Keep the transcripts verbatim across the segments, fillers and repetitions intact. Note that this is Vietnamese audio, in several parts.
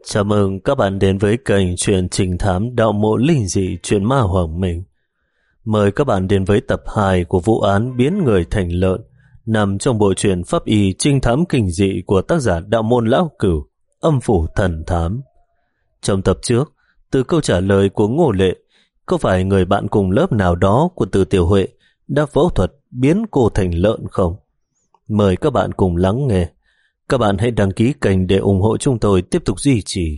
Chào mừng các bạn đến với kênh truyện trình thám đạo mộ linh dị truyện ma Hoàng Minh. Mời các bạn đến với tập hai của vụ án biến người thành lợn nằm trong bộ truyện pháp y trinh thám kinh dị của tác giả Đạo Môn Lão Cửu, Âm Phủ Thần Thám. Trong tập trước, từ câu trả lời của Ngô Lệ, có phải người bạn cùng lớp nào đó của Từ Tiểu Huệ đã phẫu thuật biến cô thành lợn không? Mời các bạn cùng lắng nghe. Các bạn hãy đăng ký kênh để ủng hộ chúng tôi tiếp tục duy trì.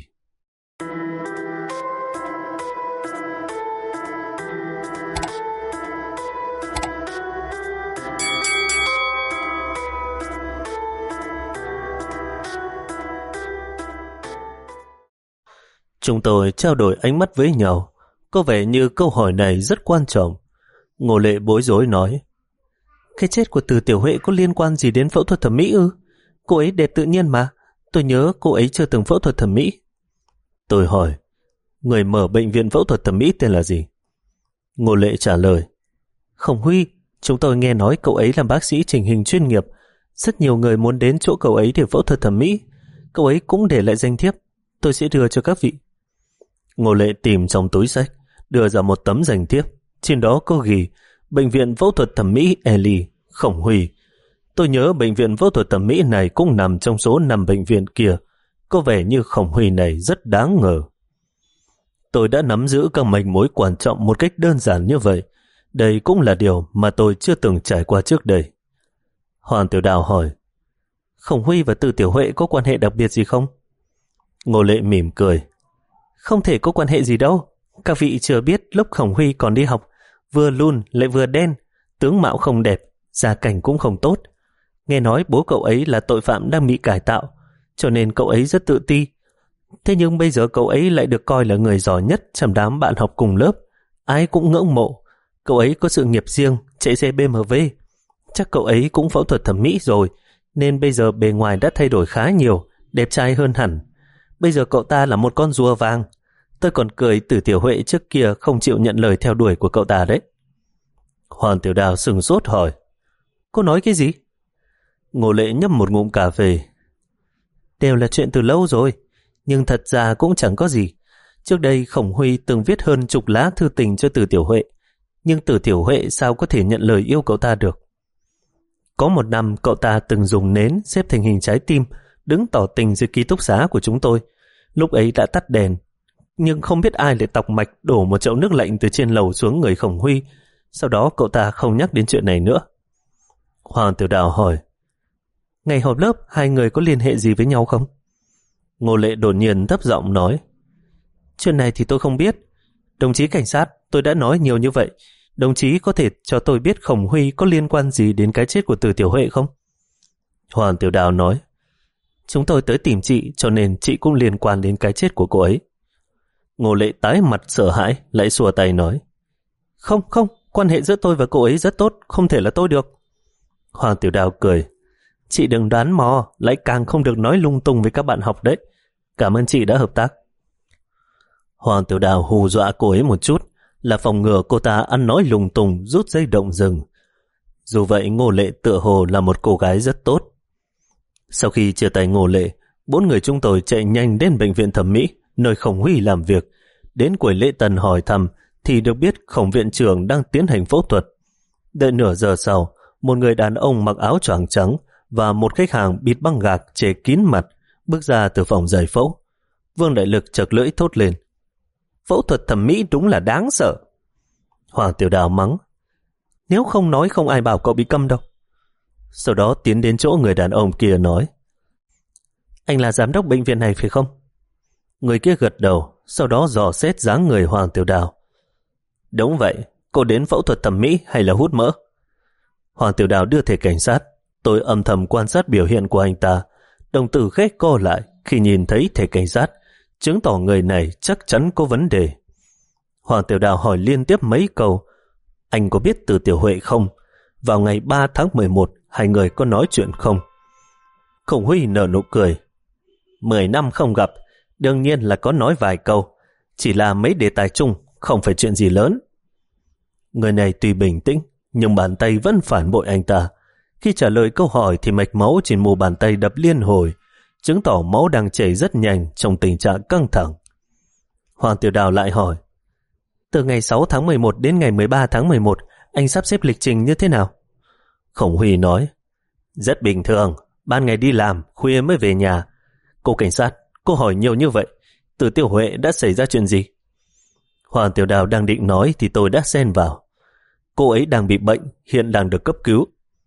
Chúng tôi trao đổi ánh mắt với nhau. Có vẻ như câu hỏi này rất quan trọng. Ngô Lệ bối rối nói: Cái chết của Từ Tiểu Huệ có liên quan gì đến phẫu thuật thẩm mỹ ư? Cô ấy đẹp tự nhiên mà. Tôi nhớ cô ấy chưa từng phẫu thuật thẩm mỹ. Tôi hỏi: Người mở bệnh viện phẫu thuật thẩm mỹ tên là gì? Ngô Lệ trả lời: Khổng Huy. Chúng tôi nghe nói cậu ấy là bác sĩ chỉnh hình chuyên nghiệp. Rất nhiều người muốn đến chỗ cậu ấy để phẫu thuật thẩm mỹ. Cậu ấy cũng để lại danh thiếp. Tôi sẽ đưa cho các vị. Ngô Lệ tìm trong túi sách, đưa ra một tấm danh thiếp. Trên đó có ghi: Bệnh viện phẫu thuật thẩm mỹ Eli, Khổng Huy. Tôi nhớ bệnh viện phẫu thuật thẩm mỹ này cũng nằm trong số năm bệnh viện kia. Có vẻ như Khổng Huy này rất đáng ngờ. Tôi đã nắm giữ các manh mối quan trọng một cách đơn giản như vậy. Đây cũng là điều mà tôi chưa từng trải qua trước đây. Hoàng Tiểu Đào hỏi: Khổng Huy và Từ Tiểu Huệ có quan hệ đặc biệt gì không? Ngô Lệ mỉm cười: Không thể có quan hệ gì đâu. Các vị chưa biết lúc Khổng Huy còn đi học, vừa lùn lại vừa đen, tướng mạo không đẹp, gia cảnh cũng không tốt. Nghe nói bố cậu ấy là tội phạm đang bị cải tạo, cho nên cậu ấy rất tự ti. Thế nhưng bây giờ cậu ấy lại được coi là người giỏi nhất trong đám bạn học cùng lớp. Ai cũng ngưỡng mộ. Cậu ấy có sự nghiệp riêng, chạy xe bê em vê. Chắc cậu ấy cũng phẫu thuật thẩm mỹ rồi, nên bây giờ bề ngoài đã thay đổi khá nhiều, đẹp trai hơn hẳn. Bây giờ cậu ta là một con rùa vàng. Tôi còn cười Từ Tiểu Huệ trước kia không chịu nhận lời theo đuổi của cậu ta đấy. Hoàng Tiểu Đào sừng sốt hỏi: Cô nói cái gì? Ngô Lệ nhấp một ngụm cà phê: Đều là chuyện từ lâu rồi, nhưng thật ra cũng chẳng có gì. Trước đây Khổng Huy từng viết hơn chục lá thư tình cho Từ Tiểu Huệ, nhưng Từ Tiểu Huệ sao có thể nhận lời yêu cậu ta được. Có một năm cậu ta từng dùng nến xếp thành hình trái tim đứng tỏ tình dưới ký túc xá của chúng tôi. Lúc ấy đã tắt đèn, nhưng không biết ai lại tọc mạch đổ một chậu nước lạnh từ trên lầu xuống người Khổng Huy. Sau đó cậu ta không nhắc đến chuyện này nữa. Hoàng Tiểu Đào hỏi: Ngày họp lớp hai người có liên hệ gì với nhau không? Ngô Lệ đột nhiên thấp giọng nói: Chuyện này thì tôi không biết. Đồng chí cảnh sát, tôi đã nói nhiều như vậy. Đồng chí có thể cho tôi biết Khổng Huy có liên quan gì đến cái chết của Từ Tiểu Huệ không? Hoàng Tiểu Đào nói: Chúng tôi tới tìm chị, cho nên chị cũng liên quan đến cái chết của cô ấy. Ngô Lệ tái mặt sợ hãi, lại xua tay nói: Không, không, quan hệ giữa tôi và cô ấy rất tốt, không thể là tôi được. Hoàng Tiểu Đào cười: Chị đừng đoán mò, lại càng không được nói lung tung với các bạn học đấy. Cảm ơn chị đã hợp tác. Hoàng Tiểu Đào hù dọa cô ấy một chút, là phòng ngừa cô ta ăn nói lung tung rút dây động rừng. Dù vậy Ngô Lệ tựa hồ là một cô gái rất tốt. Sau khi chia tay Ngô Lệ, bốn người chúng tôi chạy nhanh đến bệnh viện thẩm mỹ nơi Khổng Huy làm việc. Đến quầy lễ tân hỏi thăm thì được biết Khổng viện trưởng đang tiến hành phẫu thuật. Đợi nửa giờ sau, một người đàn ông mặc áo choàng trắng và một khách hàng bịt băng gạc che kín mặt bước ra từ phòng giải phẫu. Vương Đại Lực chật lưỡi thốt lên: Phẫu thuật thẩm mỹ đúng là đáng sợ. Hoàng Tiểu Đào mắng: Nếu không nói không ai bảo cậu bị câm đâu. Sau đó tiến đến chỗ người đàn ông kia nói: Anh là giám đốc bệnh viện này phải không? Người kia gật đầu, sau đó dò xét dáng người Hoàng Tiểu Đào: Đúng vậy, cô đến phẫu thuật thẩm mỹ hay là hút mỡ? Hoàng Tiểu Đào đưa thẻ cảnh sát. Tôi âm thầm quan sát biểu hiện của anh ta, đồng tử khẽ co lại khi nhìn thấy thẻ cảnh sát, chứng tỏ người này chắc chắn có vấn đề. Hoàng Tiểu Đào hỏi liên tiếp mấy câu: Anh có biết Từ Tiểu Huệ không? Vào ngày ba tháng mười một, hai người có nói chuyện không? Khổng Huy nở nụ cười: Mười năm không gặp, đương nhiên là có nói vài câu. Chỉ là mấy đề tài chung, không phải chuyện gì lớn. Người này tuy bình tĩnh, nhưng bàn tay vẫn phản bội anh ta. Khi trả lời câu hỏi thì mạch máu trên mu bàn tay đập liên hồi. chứng tỏ máu đang chảy rất nhanh trong tình trạng căng thẳng. Hoàng Tiểu Đào lại hỏi, từ ngày sáu tháng mười một đến ngày mười ba tháng mười một, anh sắp xếp lịch trình như thế nào? Khổng Huy nói, rất bình thường, ban ngày đi làm, khuya mới về nhà. Cô cảnh sát, cô hỏi nhiều như vậy, Từ Tiểu Huệ đã xảy ra chuyện gì? Hoàng Tiểu Đào đang định nói thì tôi đã xen vào. Cô ấy đang bị bệnh, hiện đang được cấp cứu.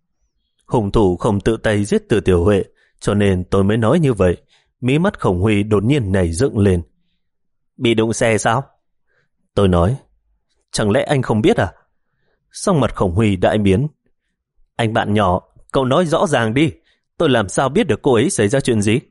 Hung thủ không tự tay giết Từ Tiểu Huệ, cho nên tôi mới nói như vậy. Mí mắt Khổng Huy đột nhiên nảy dựng lên. Bị đụng xe sao? Tôi nói, chẳng lẽ anh không biết à? Sắc mặt Khổng Huy đại biến. Anh bạn nhỏ, cậu nói rõ ràng đi, tôi làm sao biết được cô ấy xảy ra chuyện gì?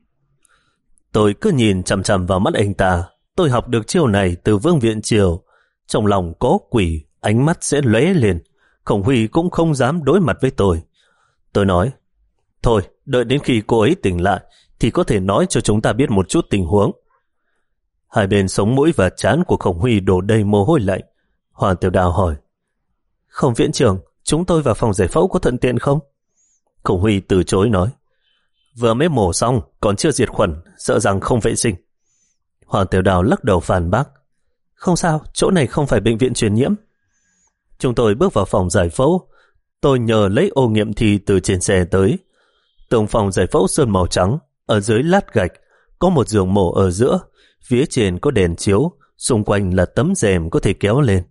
Tôi cứ nhìn chằm chằm vào mắt anh ta. Tôi học được chiêu này từ Vương Viện Triều. Trong lòng có quỷ, ánh mắt sẽ lóe lên. Khổng Huy cũng không dám đối mặt với tôi. Tôi nói, thôi, đợi đến khi cô ấy tỉnh lại thì có thể nói cho chúng ta biết một chút tình huống. Hai bên sống mũi và trán của Khổng Huy đổ đầy mồ hôi lạnh. Hoàng Tiểu Đào hỏi, Khổng viện trưởng, chúng tôi vào phòng giải phẫu có thuận tiện không? Khổng Huy từ chối nói, vừa mới mổ xong, còn chưa diệt khuẩn, sợ rằng không vệ sinh. Hoàng Tiểu Đào lắc đầu phản bác, không sao, chỗ này không phải bệnh viện truyền nhiễm. Chúng tôi bước vào phòng giải phẫu. Tôi nhờ lấy ô nghiệm thi từ trên xe tới. Tường phòng giải phẫu sơn màu trắng, ở dưới lát gạch, có một giường mổ ở giữa, phía trên có đèn chiếu, xung quanh là tấm rèm có thể kéo lên.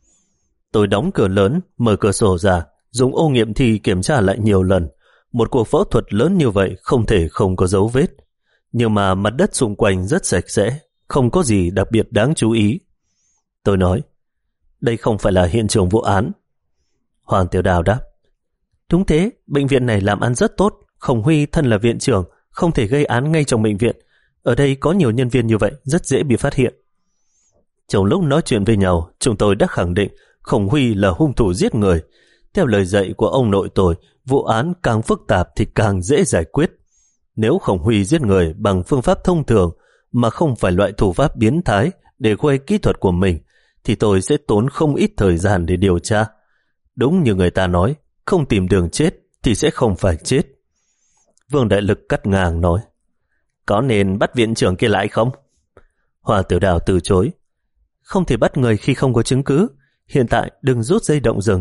Tôi đóng cửa lớn, mở cửa sổ ra, dùng ô nghiệm thi kiểm tra lại nhiều lần. Một cuộc phẫu thuật lớn như vậy không thể không có dấu vết. Nhưng mà mặt đất xung quanh rất sạch sẽ, không có gì đặc biệt đáng chú ý. Tôi nói, đây không phải là hiện trường vụ án. Hoàng Tiểu Đào đáp, đúng thế, bệnh viện này làm ăn rất tốt. Khổng Huy thân là viện trưởng, không thể gây án ngay trong bệnh viện. Ở đây có nhiều nhân viên như vậy, rất dễ bị phát hiện. Trong lúc nói chuyện với nhau, chúng tôi đã khẳng định Khổng Huy là hung thủ giết người. Theo lời dạy của ông nội tôi, vụ án càng phức tạp thì càng dễ giải quyết. Nếu Khổng Huy giết người bằng phương pháp thông thường mà không phải loại thủ pháp biến thái để khoe kỹ thuật của mình, thì tôi sẽ tốn không ít thời gian để điều tra. Đúng như người ta nói, không tìm đường chết thì sẽ không phải chết. Vương Đại Lực cắt ngang nói, có nên bắt viện trưởng kia lại không? Hoàng Tiểu Đào từ chối, không thể bắt người khi không có chứng cứ. Hiện tại đừng rút dây động rừng.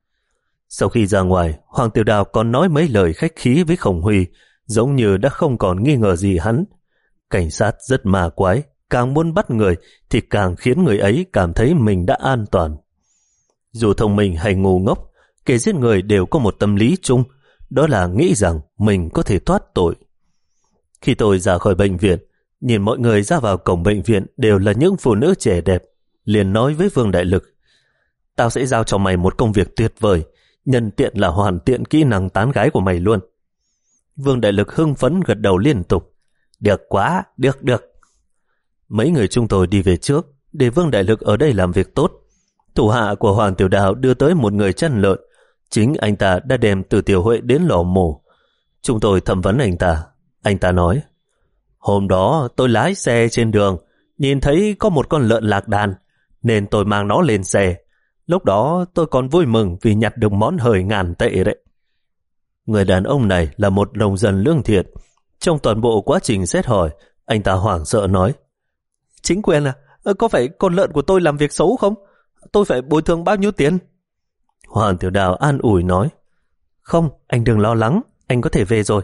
Sau khi ra ngoài, Hoàng Tiểu Đào còn nói mấy lời khách khí với Khổng Huy, giống như đã không còn nghi ngờ gì hắn. Cảnh sát rất ma quái, càng muốn bắt người thì càng khiến người ấy cảm thấy mình đã an toàn. Dù thông minh hay ngu ngốc, kẻ giết người đều có một tâm lý chung, đó là nghĩ rằng mình có thể thoát tội. Khi tôi ra khỏi bệnh viện, nhìn mọi người ra vào cổng bệnh viện đều là những phụ nữ trẻ đẹp, liền nói với Vương Đại Lực, tao sẽ giao cho mày một công việc tuyệt vời, nhân tiện là hoàn thiện kỹ năng tán gái của mày luôn. Vương Đại Lực hưng phấn gật đầu liên tục, được quá, được được. Mấy người chúng tôi đi về trước, để Vương Đại Lực ở đây làm việc tốt. Thủ hạ của Hoàng Tiểu Đào đưa tới một người chăn lợn, chính anh ta đã đem Từ Tiểu Huệ đến lò mổ. Chúng tôi thẩm vấn anh ta. Anh ta nói, hôm đó tôi lái xe trên đường, nhìn thấy có một con lợn lạc đàn, nên tôi mang nó lên xe. Lúc đó tôi còn vui mừng vì nhặt được món hời ngàn tệ đấy. Người đàn ông này là một nông dân lương thiện. Trong toàn bộ quá trình xét hỏi, anh ta hoảng sợ nói, chính quyền à, có phải con lợn của tôi làm việc xấu không? Tôi phải bồi thường bao nhiêu tiền? Hoàng Tiểu Đào an ủi nói, không, anh đừng lo lắng, anh có thể về rồi.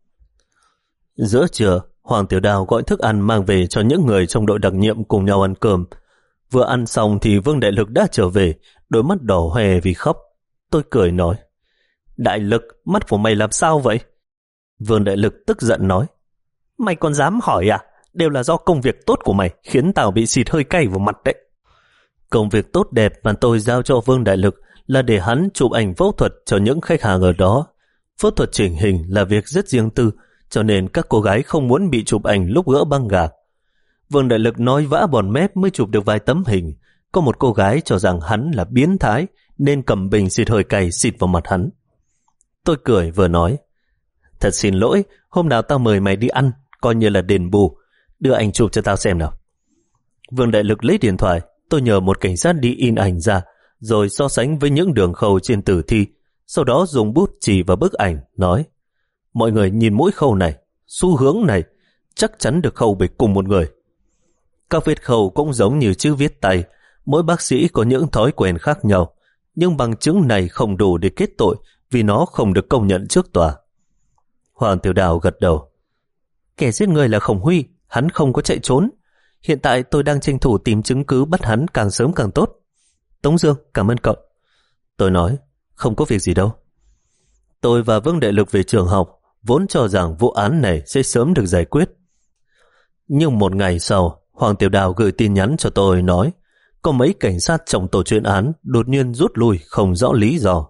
Giữa trưa, Hoàng Tiểu Đào gọi thức ăn mang về cho những người trong đội đặc nhiệm cùng nhau ăn cơm. Vừa ăn xong thì Vương Đại Lực đã trở về, đôi mắt đỏ hoe vì khóc. Tôi cười nói, Đại Lực, mắt của mày làm sao vậy? Vương Đại Lực tức giận nói, mày còn dám hỏi à? Đều là do công việc tốt của mày khiến tao bị xịt hơi cay vào mặt đấy. Công việc tốt đẹp mà tôi giao cho Vương Đại Lực là để hắn chụp ảnh phẫu thuật cho những khách hàng ở đó. Phẫu thuật chỉnh hình là việc rất riêng tư, cho nên các cô gái không muốn bị chụp ảnh lúc gỡ băng gạc. Vương Đại Lực nói vã bòn mép mới chụp được vài tấm hình. Có một cô gái cho rằng hắn là biến thái nên cầm bình xịt hơi cay xịt vào mặt hắn. Tôi cười vừa nói, thật xin lỗi, hôm nào tao mời mày đi ăn, coi như là đền bù. Đưa ảnh chụp cho tao xem nào. Vương Đại Lực lấy điện thoại. Tôi nhờ một cảnh sát đi in ảnh ra, rồi so sánh với những đường khâu trên tử thi. Sau đó dùng bút chỉ vào bức ảnh, nói, mọi người nhìn mỗi khâu này, xu hướng này, chắc chắn được khâu bởi cùng một người. Các vết khâu cũng giống như chữ viết tay, mỗi bác sĩ có những thói quen khác nhau, nhưng bằng chứng này không đủ để kết tội vì nó không được công nhận trước tòa. Hoàng Tiểu Đào gật đầu. Kẻ giết người là Khổng Huy, hắn không có chạy trốn. Hiện tại tôi đang tranh thủ tìm chứng cứ bắt hắn càng sớm càng tốt. Tống Dương, cảm ơn cậu. Tôi nói, không có việc gì đâu. Tôi và Vương Đại Lực về trường học, vốn cho rằng vụ án này sẽ sớm được giải quyết. Nhưng một ngày sau, Hoàng Tiểu Đào gửi tin nhắn cho tôi nói có mấy cảnh sát trong tổ chuyên án đột nhiên rút lui không rõ lý do.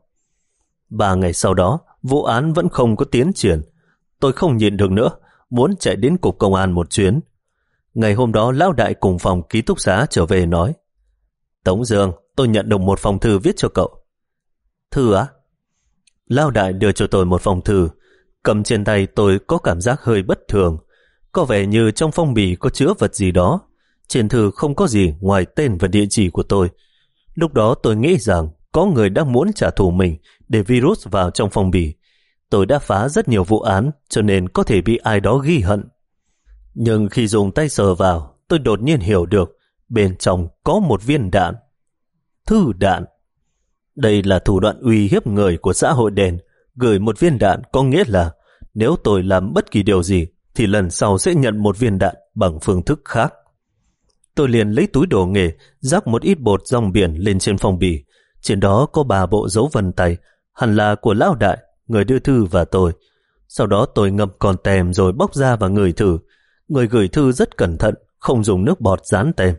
Ba ngày sau đó, vụ án vẫn không có tiến triển. Tôi không nhịn được nữa, muốn chạy đến cục công an một chuyến. Ngày hôm đó, lão đại cùng phòng ký túc xá trở về nói, Tống Dương, tôi nhận được một phong thư viết cho cậu. Thư á? Lão đại đưa cho tôi một phong thư. Cầm trên tay tôi có cảm giác hơi bất thường. Có vẻ như trong phong bì có chứa vật gì đó. Trên thư không có gì ngoài tên và địa chỉ của tôi. Lúc đó tôi nghĩ rằng có người đang muốn trả thù mình để virus vào trong phong bì. Tôi đã phá rất nhiều vụ án cho nên có thể bị ai đó ghi hận. Nhưng khi dùng tay sờ vào, tôi đột nhiên hiểu được bên trong có một viên đạn. Thư đạn. Đây là thủ đoạn uy hiếp người của xã hội đen. Gửi một viên đạn có nghĩa là nếu tôi làm bất kỳ điều gì thì lần sau sẽ nhận một viên đạn bằng phương thức khác. Tôi liền lấy túi đồ nghề, rắc một ít bột rong biển lên trên phong bì. Trên đó có ba bộ dấu vân tay, hẳn là của lão đại, người đưa thư và tôi. Sau đó tôi ngâm con tem rồi bóc ra và ngửi thử. Người gửi thư rất cẩn thận, không dùng nước bọt dán tem.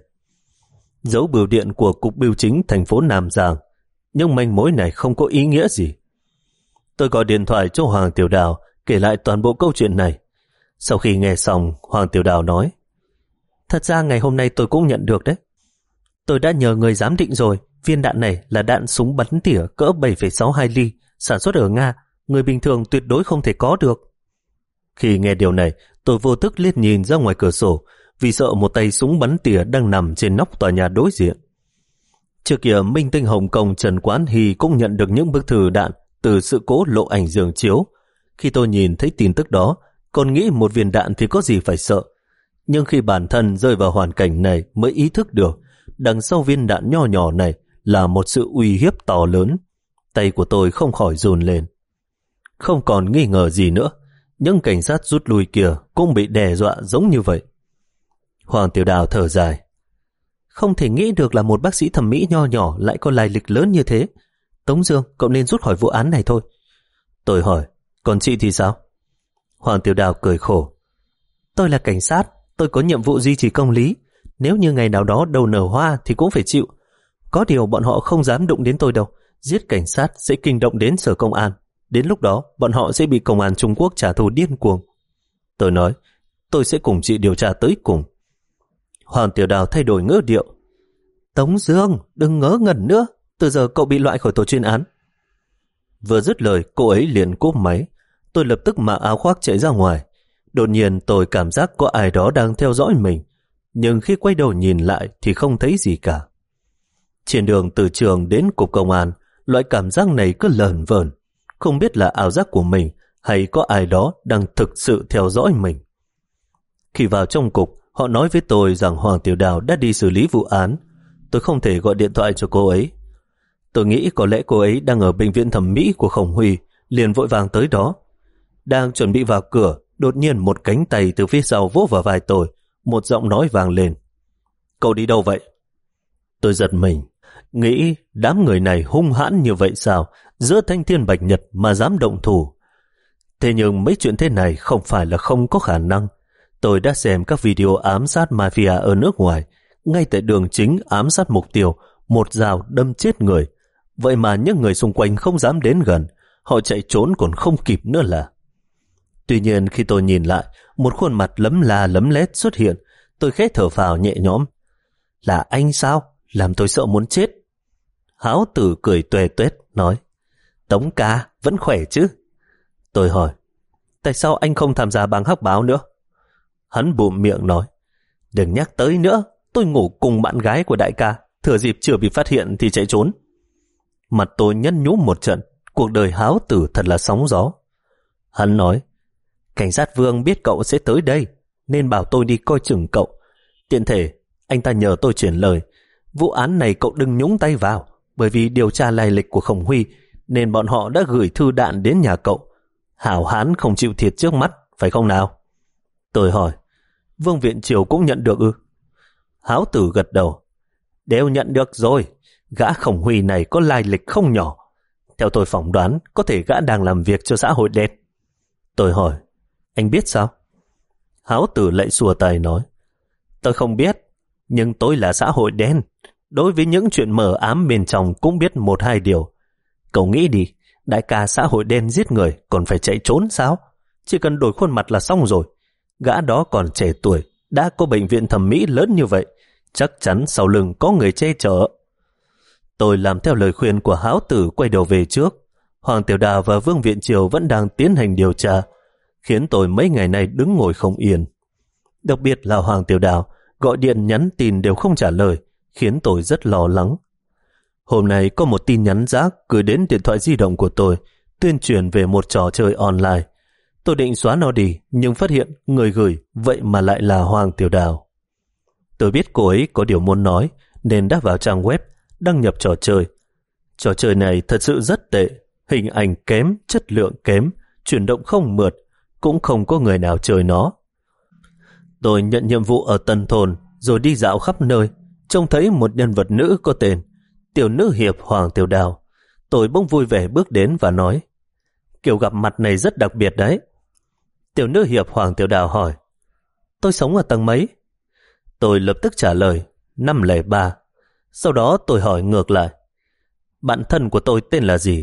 Dấu bưu điện của Cục Bưu chính thành phố Nam Giang, nhưng manh mối này không có ý nghĩa gì. Tôi gọi điện thoại cho Hoàng Tiểu Đào kể lại toàn bộ câu chuyện này. Sau khi nghe xong, Hoàng Tiểu Đào nói, thật ra ngày hôm nay tôi cũng nhận được đấy. Tôi đã nhờ người giám định rồi, viên đạn này là đạn súng bắn tỉa cỡ bảy phẩy sáu hai ly, sản xuất ở Nga, người bình thường tuyệt đối không thể có được. Khi nghe điều này, tôi vô thức liếc nhìn ra ngoài cửa sổ, vì sợ một tay súng bắn tỉa đang nằm trên nóc tòa nhà đối diện. Trước kia, minh tinh Hồng Kông Trần Quán Hy cũng nhận được những bức thư đạn từ sự cố lộ ảnh giường chiếu. Khi tôi nhìn thấy tin tức đó, còn nghĩ một viên đạn thì có gì phải sợ. Nhưng khi bản thân rơi vào hoàn cảnh này mới ý thức được đằng sau viên đạn nho nhỏ này là một sự uy hiếp to lớn. Tay của tôi không khỏi run lên. Không còn nghi ngờ gì nữa, những cảnh sát rút lui kia cũng bị đe dọa giống như vậy. Hoàng Tiểu Đào thở dài. Không thể nghĩ được là một bác sĩ thẩm mỹ nho nhỏ lại có lai lịch lớn như thế. Tống Dương, cậu nên rút khỏi vụ án này thôi. Tôi hỏi, còn chị thì sao? Hoàng Tiểu Đào cười khổ. Tôi là cảnh sát, tôi có nhiệm vụ duy trì công lý. Nếu như ngày nào đó đầu nở hoa thì cũng phải chịu. Có điều bọn họ không dám đụng đến tôi đâu. Giết cảnh sát sẽ kinh động đến sở công an. Đến lúc đó bọn họ sẽ bị công an Trung Quốc trả thù điên cuồng. Tôi nói, tôi sẽ cùng chị điều tra tới cùng. Hoàng Tiểu Đào thay đổi ngữ điệu. Tống Dương, đừng ngớ ngẩn nữa. Từ giờ cậu bị loại khỏi tổ chuyên án. Vừa dứt lời, cô ấy liền cúp máy. Tôi lập tức mặc áo khoác chạy ra ngoài. Đột nhiên tôi cảm giác có ai đó đang theo dõi mình. Nhưng khi quay đầu nhìn lại thì không thấy gì cả. Trên đường từ trường đến cục công an, loại cảm giác này cứ lờn vờn. Không biết là ảo giác của mình hay có ai đó đang thực sự theo dõi mình. Khi vào trong cục, họ nói với tôi rằng Hoàng Tiểu Đào đã đi xử lý vụ án. Tôi không thể gọi điện thoại cho cô ấy. Tôi nghĩ có lẽ cô ấy đang ở bệnh viện thẩm mỹ của Khổng Huy, liền vội vàng tới đó. Đang chuẩn bị vào cửa, đột nhiên một cánh tay từ phía sau vỗ vào vai tôi, một giọng nói vang lên. Cậu đi đâu vậy? Tôi giật mình, nghĩ đám người này hung hãn như vậy sao, giữa thanh thiên bạch nhật mà dám động thủ. Thế nhưng mấy chuyện thế này không phải là không có khả năng. Tôi đã xem các video ám sát mafia ở nước ngoài, ngay tại đường chính ám sát mục tiêu, một dao đâm chết người. Vậy mà những người xung quanh không dám đến gần, họ chạy trốn còn không kịp nữa là. Tuy nhiên khi tôi nhìn lại, một khuôn mặt lấm la lấm lét xuất hiện, tôi khẽ thở phào nhẹ nhõm. Là anh sao? Làm tôi sợ muốn chết. Háo Tử cười tuê tuét nói, Tống ca, vẫn khỏe chứ? Tôi hỏi, tại sao anh không tham gia bang hắc báo nữa? Hắn bụm miệng nói, đừng nhắc tới nữa, tôi ngủ cùng bạn gái của đại ca, thừa dịp chưa bị phát hiện thì chạy trốn. Mặt tôi nhăn nhúm một trận, cuộc đời Háo Tử thật là sóng gió. Hắn nói, cảnh sát Vương biết cậu sẽ tới đây, nên bảo tôi đi coi chừng cậu. Tiện thể, anh ta nhờ tôi chuyển lời. Vụ án này cậu đừng nhúng tay vào, bởi vì điều tra lai lịch của Khổng Huy nên bọn họ đã gửi thư đạn đến nhà cậu. Hảo hán không chịu thiệt trước mắt, phải không nào? Tôi hỏi, Vương Viện Triều cũng nhận được ư? Háo Tử gật đầu. Đều nhận được rồi. Gã Khổng Huy này có lai lịch không nhỏ. Theo tôi phỏng đoán, có thể gã đang làm việc cho xã hội đen. Tôi hỏi, anh biết sao? Háo Tử lại xua tay nói, tôi không biết, nhưng tôi là xã hội đen. Đối với những chuyện mờ ám bên trong cũng biết một hai điều. Cậu nghĩ đi, đại ca xã hội đen giết người còn phải chạy trốn sao? Chỉ cần đổi khuôn mặt là xong rồi. Gã đó còn trẻ tuổi, đã có bệnh viện thẩm mỹ lớn như vậy, chắc chắn sau lưng có người che chở. Tôi làm theo lời khuyên của Háo Tử, quay đầu về trước. Hoàng Tiểu Đào và Vương Viện Triều vẫn đang tiến hành điều tra, khiến tôi mấy ngày nay đứng ngồi không yên. Đặc biệt là Hoàng Tiểu Đào gọi điện nhắn tin đều không trả lời, khiến tôi rất lo lắng. Hôm nay có một tin nhắn rác gửi đến điện thoại di động của tôi, tuyên truyền về một trò chơi online. Tôi định xóa nó đi, nhưng phát hiện người gửi vậy mà lại là Hoàng Tiểu Đào. Tôi biết cô ấy có điều muốn nói, nên đã vào trang web, đăng nhập trò chơi. Trò chơi này thật sự rất tệ, hình ảnh kém, chất lượng kém, chuyển động không mượt, cũng không có người nào chơi nó. Tôi nhận nhiệm vụ ở Tân Thôn, rồi đi dạo khắp nơi, trông thấy một nhân vật nữ có tên Tiểu Nữ Hiệp Hoàng Tiểu Đào. Tôi bỗng vui vẻ bước đến và nói, kiểu gặp mặt này rất đặc biệt đấy. Tiểu Nữ Hiệp Hoàng Tiểu Đào hỏi, tôi sống ở tầng mấy? Tôi lập tức trả lời, năm lẻ ba. Sau đó tôi hỏi ngược lại, bạn thân của tôi tên là gì?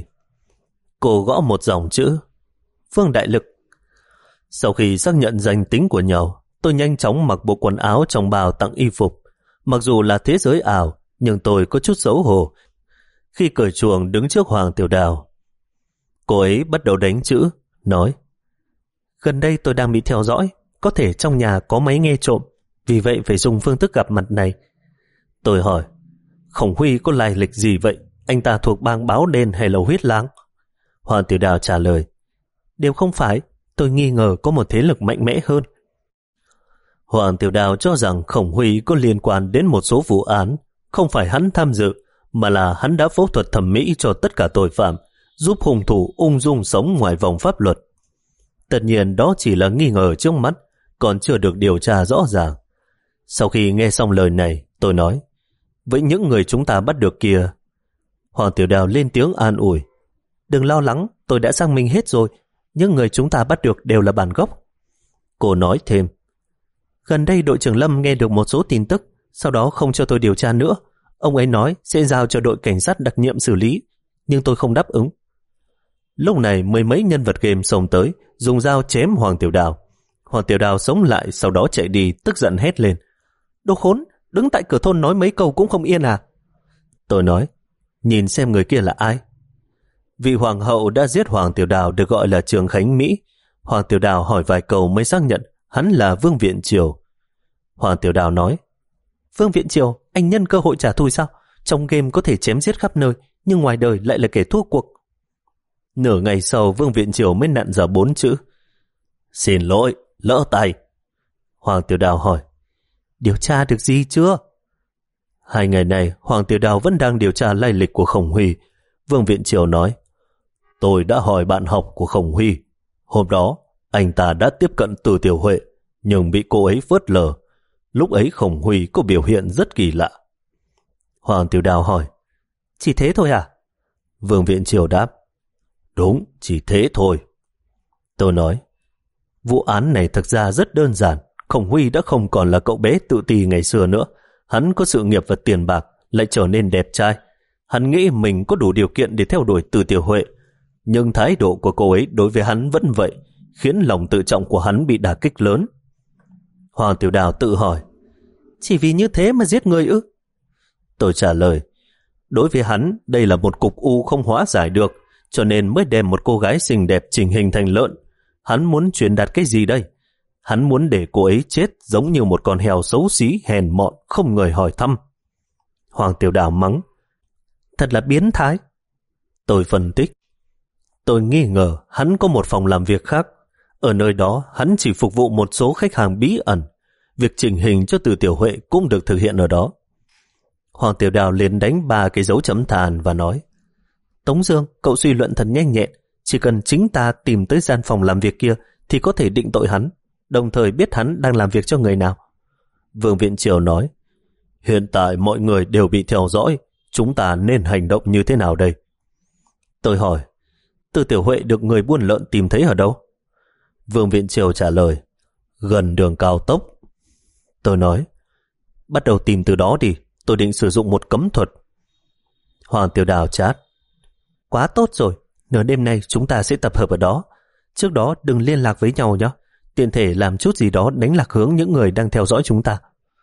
Cô gõ một dòng chữ, Phương Đại Lực. Sau khi xác nhận danh tính của nhau, tôi nhanh chóng mặc bộ quần áo trong bao tặng y phục. Mặc dù là thế giới ảo, nhưng tôi có chút xấu hổ khi cởi chuồng đứng trước Hoàng Tiểu Đào. Cô ấy bắt đầu đánh chữ, nói, gần đây tôi đang bị theo dõi, có thể trong nhà có máy nghe trộm, vì vậy phải dùng phương thức gặp mặt này. Tôi hỏi, Khổng Huy có lai lịch gì vậy? Anh ta thuộc bang Báo Đen hay là Huyết Lang? Hoàng Tiểu Đào trả lời, đều không phải, tôi nghi ngờ có một thế lực mạnh mẽ hơn. Hoàng Tiểu Đào cho rằng Khổng Huy có liên quan đến một số vụ án, không phải hắn tham dự, mà là hắn đã phẫu thuật thẩm mỹ cho tất cả tội phạm, giúp hung thủ ung dung sống ngoài vòng pháp luật. Tất nhiên đó chỉ là nghi ngờ trước mắt, còn chưa được điều tra rõ ràng. Sau khi nghe xong lời này, tôi nói, với những người chúng ta bắt được kia. Hoàng Tiểu Đào lên tiếng an ủi, đừng lo lắng, tôi đã xác minh hết rồi, những người chúng ta bắt được đều là bản gốc. Cô nói thêm, gần đây đội trưởng Lâm nghe được một số tin tức, sau đó không cho tôi điều tra nữa. Ông ấy nói sẽ giao cho đội cảnh sát đặc nhiệm xử lý, nhưng tôi không đáp ứng. Lúc này mười mấy nhân vật game xông tới, dùng dao chém Hoàng Tiểu Đào. Hoàng Tiểu Đào sống lại, sau đó chạy đi, tức giận hét lên, đồ khốn, đứng tại cửa thôn nói mấy câu cũng không yên à? Tôi nói, nhìn xem người kia là ai. Vị hoàng hậu đã giết Hoàng Tiểu Đào được gọi là Trường Khánh Mỹ. Hoàng Tiểu Đào hỏi vài câu mới xác nhận hắn là Vương Viện Triều. Hoàng Tiểu Đào nói, Vương Viện Triều, anh nhân cơ hội trả thù sao? Trong game có thể chém giết khắp nơi, nhưng ngoài đời lại là kẻ thua cuộc. Nửa ngày sau, Vương Viện Triều mới nặn ra bốn chữ, xin lỗi, lỡ tay. Hoàng Tiểu Đào hỏi, điều tra được gì chưa? Hai ngày này, Hoàng Tiểu Đào vẫn đang điều tra lai lịch của Khổng Huy. Vương Viện Triều nói, tôi đã hỏi bạn học của Khổng Huy. Hôm đó, anh ta đã tiếp cận Từ Tiểu Huệ, nhưng bị cô ấy phớt lờ. Lúc ấy Khổng Huy có biểu hiện rất kỳ lạ. Hoàng Tiểu Đào hỏi, chỉ thế thôi à? Vương Viện Triều đáp, đúng, chỉ thế thôi. Tôi nói, vụ án này thực ra rất đơn giản. Khổng Huy đã không còn là cậu bé tự ti ngày xưa nữa. Hắn có sự nghiệp và tiền bạc, lại trở nên đẹp trai. Hắn nghĩ mình có đủ điều kiện để theo đuổi Từ Tiểu Huệ, nhưng thái độ của cô ấy đối với hắn vẫn vậy, khiến lòng tự trọng của hắn bị đả kích lớn. Hoàng Tiểu Đào tự hỏi, chỉ vì như thế mà giết người ư? Tôi trả lời, đối với hắn, đây là một cục u không hóa giải được, cho nên mới đem một cô gái xinh đẹp chỉnh hình thành lợn. Hắn muốn truyền đạt cái gì đây? Hắn muốn để cô ấy chết giống như một con heo xấu xí, hèn mọn, không người hỏi thăm. Hoàng Tiểu Đào mắng, thật là biến thái. Tôi phân tích, tôi nghi ngờ hắn có một phòng làm việc khác. Ở nơi đó hắn chỉ phục vụ một số khách hàng bí ẩn. Việc chỉnh hình cho Từ Tiểu Huệ cũng được thực hiện ở đó. Hoàng Tiểu Đào liền đánh ba cái dấu chấm than và nói: Tống Dương, cậu suy luận thật nhanh nhẹn. Chỉ cần chính ta tìm tới gian phòng làm việc kia thì có thể định tội hắn, đồng thời biết hắn đang làm việc cho người nào. Vương Viện Triều nói: Hiện tại mọi người đều bị theo dõi, chúng ta nên hành động như thế nào đây? Tôi hỏi: Từ Tiểu Huệ được người buôn lợn tìm thấy ở đâu? Vương Viện Triều trả lời: Gần đường cao tốc. Tôi nói: Bắt đầu tìm từ đó đi, tôi định sử dụng một cấm thuật. Hoàng Tiểu Đào chát: Quá tốt rồi, nửa đêm nay chúng ta sẽ tập hợp ở đó. Trước đó đừng liên lạc với nhau nhé, tiện thể làm chút gì đó đánh lạc hướng những người đang theo dõi chúng ta.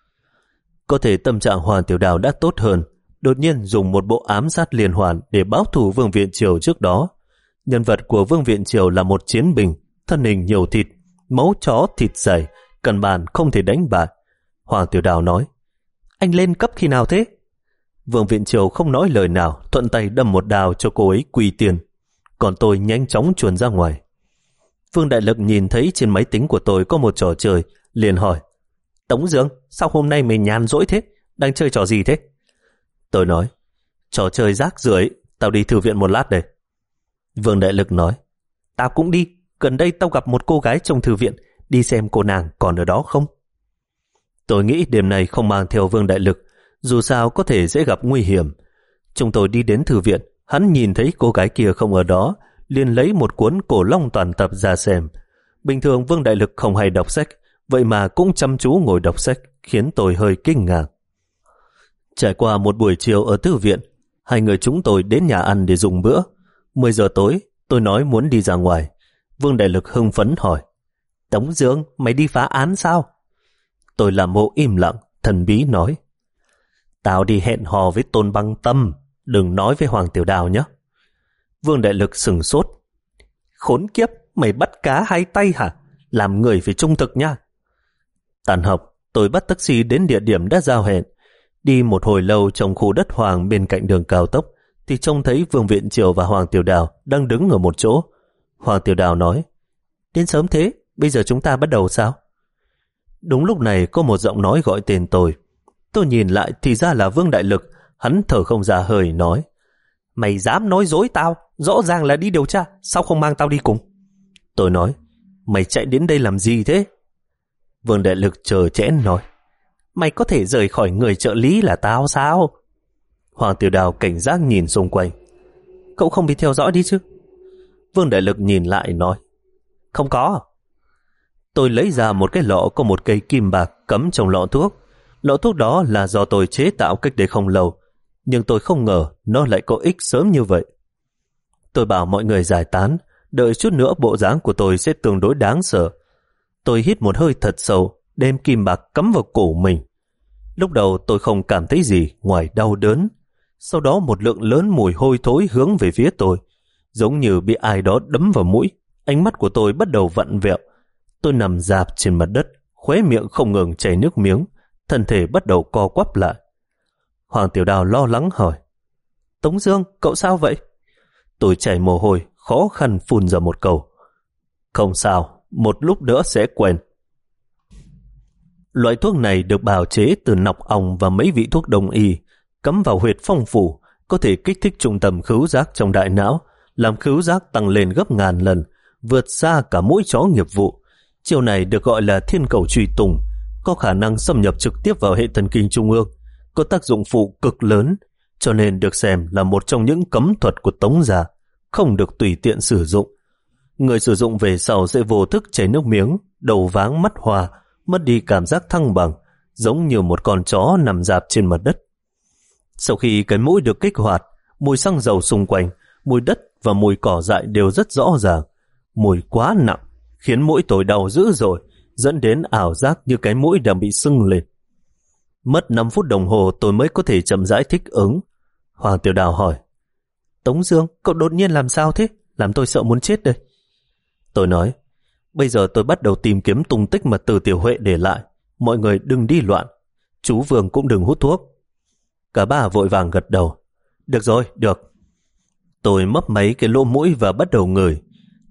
Có thể tâm trạng Hoàng Tiểu Đào đã tốt hơn, đột nhiên dùng một bộ ám sát liên hoàn để báo thù Vương Viện Triều trước đó. Nhân vật của Vương Viện Triều là một chiến binh, thân hình nhiều thịt, máu chó thịt dày, căn bản không thể đánh bại. Hoàng Tiểu Đào nói: Anh lên cấp khi nào thế? Vương Viện Triều không nói lời nào, thuận tay đâm một đao cho cô ấy quỳ tiền. Còn tôi nhanh chóng chuồn ra ngoài. Vương Đại Lực nhìn thấy trên máy tính của tôi có một trò chơi, liền hỏi: Tống Dương, sao hôm nay mình nhàn rỗi thế? Đang chơi trò gì thế? Tôi nói: Trò chơi rác rưởi, tao đi thư viện một lát đây. Vương Đại Lực nói: Tao cũng đi, gần đây tao gặp một cô gái trong thư viện, đi xem cô nàng còn ở đó không. Tôi nghĩ đêm nay không mang theo Vương Đại Lực, dù sao có thể dễ gặp nguy hiểm. Chúng tôi đi đến thư viện, hắn nhìn thấy cô gái kia không ở đó, liền lấy một cuốn Cổ Long toàn tập ra xem. Bình thường Vương Đại Lực không hay đọc sách, vậy mà cũng chăm chú ngồi đọc sách, khiến tôi hơi kinh ngạc. Trải qua một buổi chiều ở thư viện, hai người chúng tôi đến nhà ăn để dùng bữa. mười giờ tối, tôi nói muốn đi ra ngoài. Vương Đại Lực hưng phấn hỏi: Tống Dương, mày đi phá án sao? Tôi làm bộ im lặng, thần bí nói: Tao đi hẹn hò với Tôn Băng Tâm, đừng nói với Hoàng Tiểu Đào nhé. Vương Đại Lực sừng sốt: Khốn kiếp, mày bắt cá hai tay hả? Làm người phải trung thực nha. Tàn học, tôi bắt taxi đến địa điểm đã giao hẹn. Đi một hồi lâu trong khu đất hoang bên cạnh đường cao tốc, thì trông thấy Vương Viện Triều và Hoàng Tiểu Đào đang đứng ở một chỗ. Hoàng Tiểu Đào nói: Đến sớm thế, bây giờ chúng ta bắt đầu sao? Đúng lúc này có một giọng nói gọi tên tôi. Tôi nhìn lại thì ra là Vương Đại Lực. Hắn thở không ra hơi nói: Mày dám nói dối tao, rõ ràng là đi điều tra, sao không mang tao đi cùng? Tôi nói: Mày chạy đến đây làm gì thế? Vương Đại Lực chờ chẽn nói: Mày có thể rời khỏi người trợ lý là tao sao? Hoàng Tiểu Đào cảnh giác nhìn xung quanh: Cậu không bị theo dõi đi chứ? Vương Đại Lực nhìn lại nói: Không có. Tôi lấy ra một cái lọ có một cây kim bạc cắm trong lọ thuốc. Lọ thuốc đó là do tôi chế tạo cách đây không lâu, nhưng tôi không ngờ nó lại có ích sớm như vậy. Tôi bảo mọi người giải tán, đợi chút nữa bộ dáng của tôi sẽ tương đối đáng sợ. Tôi hít một hơi thật sâu, đem kim bạc cắm vào cổ mình. Lúc đầu tôi không cảm thấy gì ngoài đau đớn. Sau đó một lượng lớn mùi hôi thối hướng về phía tôi, giống như bị ai đó đấm vào mũi. Ánh mắt của tôi bắt đầu vặn vẹo. Tôi nằm rạp trên mặt đất, khóe miệng không ngừng chảy nước miếng, thân thể bắt đầu co quắp lại. Hoàng Tiểu Đào lo lắng hỏi: Tống Dương, cậu sao vậy? Tôi chảy mồ hôi, khó khăn phun ra một câu: Không sao, một lúc nữa sẽ quen. Loại thuốc này được bào chế từ nọc ong và mấy vị thuốc đông y, cắm vào huyệt phong phủ, có thể kích thích trung tâm khứu giác trong đại não, làm khứu giác tăng lên gấp ngàn lần, vượt xa cả mũi chó nghiệp vụ. Chiêu này được gọi là thiên cầu truy tùng, có khả năng xâm nhập trực tiếp vào hệ thần kinh trung ương, có tác dụng phụ cực lớn, cho nên được xem là một trong những cấm thuật của Tống gia, không được tùy tiện sử dụng. Người sử dụng về sau sẽ vô thức chảy nước miếng, đầu váng mắt hoa, mất đi cảm giác thăng bằng, giống như một con chó nằm rạp trên mặt đất. Sau khi cái mũi được kích hoạt, mùi xăng dầu xung quanh, mùi đất và mùi cỏ dại đều rất rõ ràng. Mùi quá nặng, khiến mũi tôi đau dữ dội, dẫn đến ảo giác như cái mũi đang bị sưng lên. Mất năm phút đồng hồ tôi mới có thể chậm rãi thích ứng. Hoàng Tiểu Đào hỏi: Tống Dương, cậu đột nhiên làm sao thế? Làm tôi sợ muốn chết đây. Tôi nói: Bây giờ tôi bắt đầu tìm kiếm tung tích mà Từ Tiểu Huệ để lại. Mọi người đừng đi loạn. Chú Vương cũng đừng hút thuốc. Cả ba vội vàng gật đầu: Được rồi, được. Tôi mấp máy cái lỗ mũi và bắt đầu ngửi.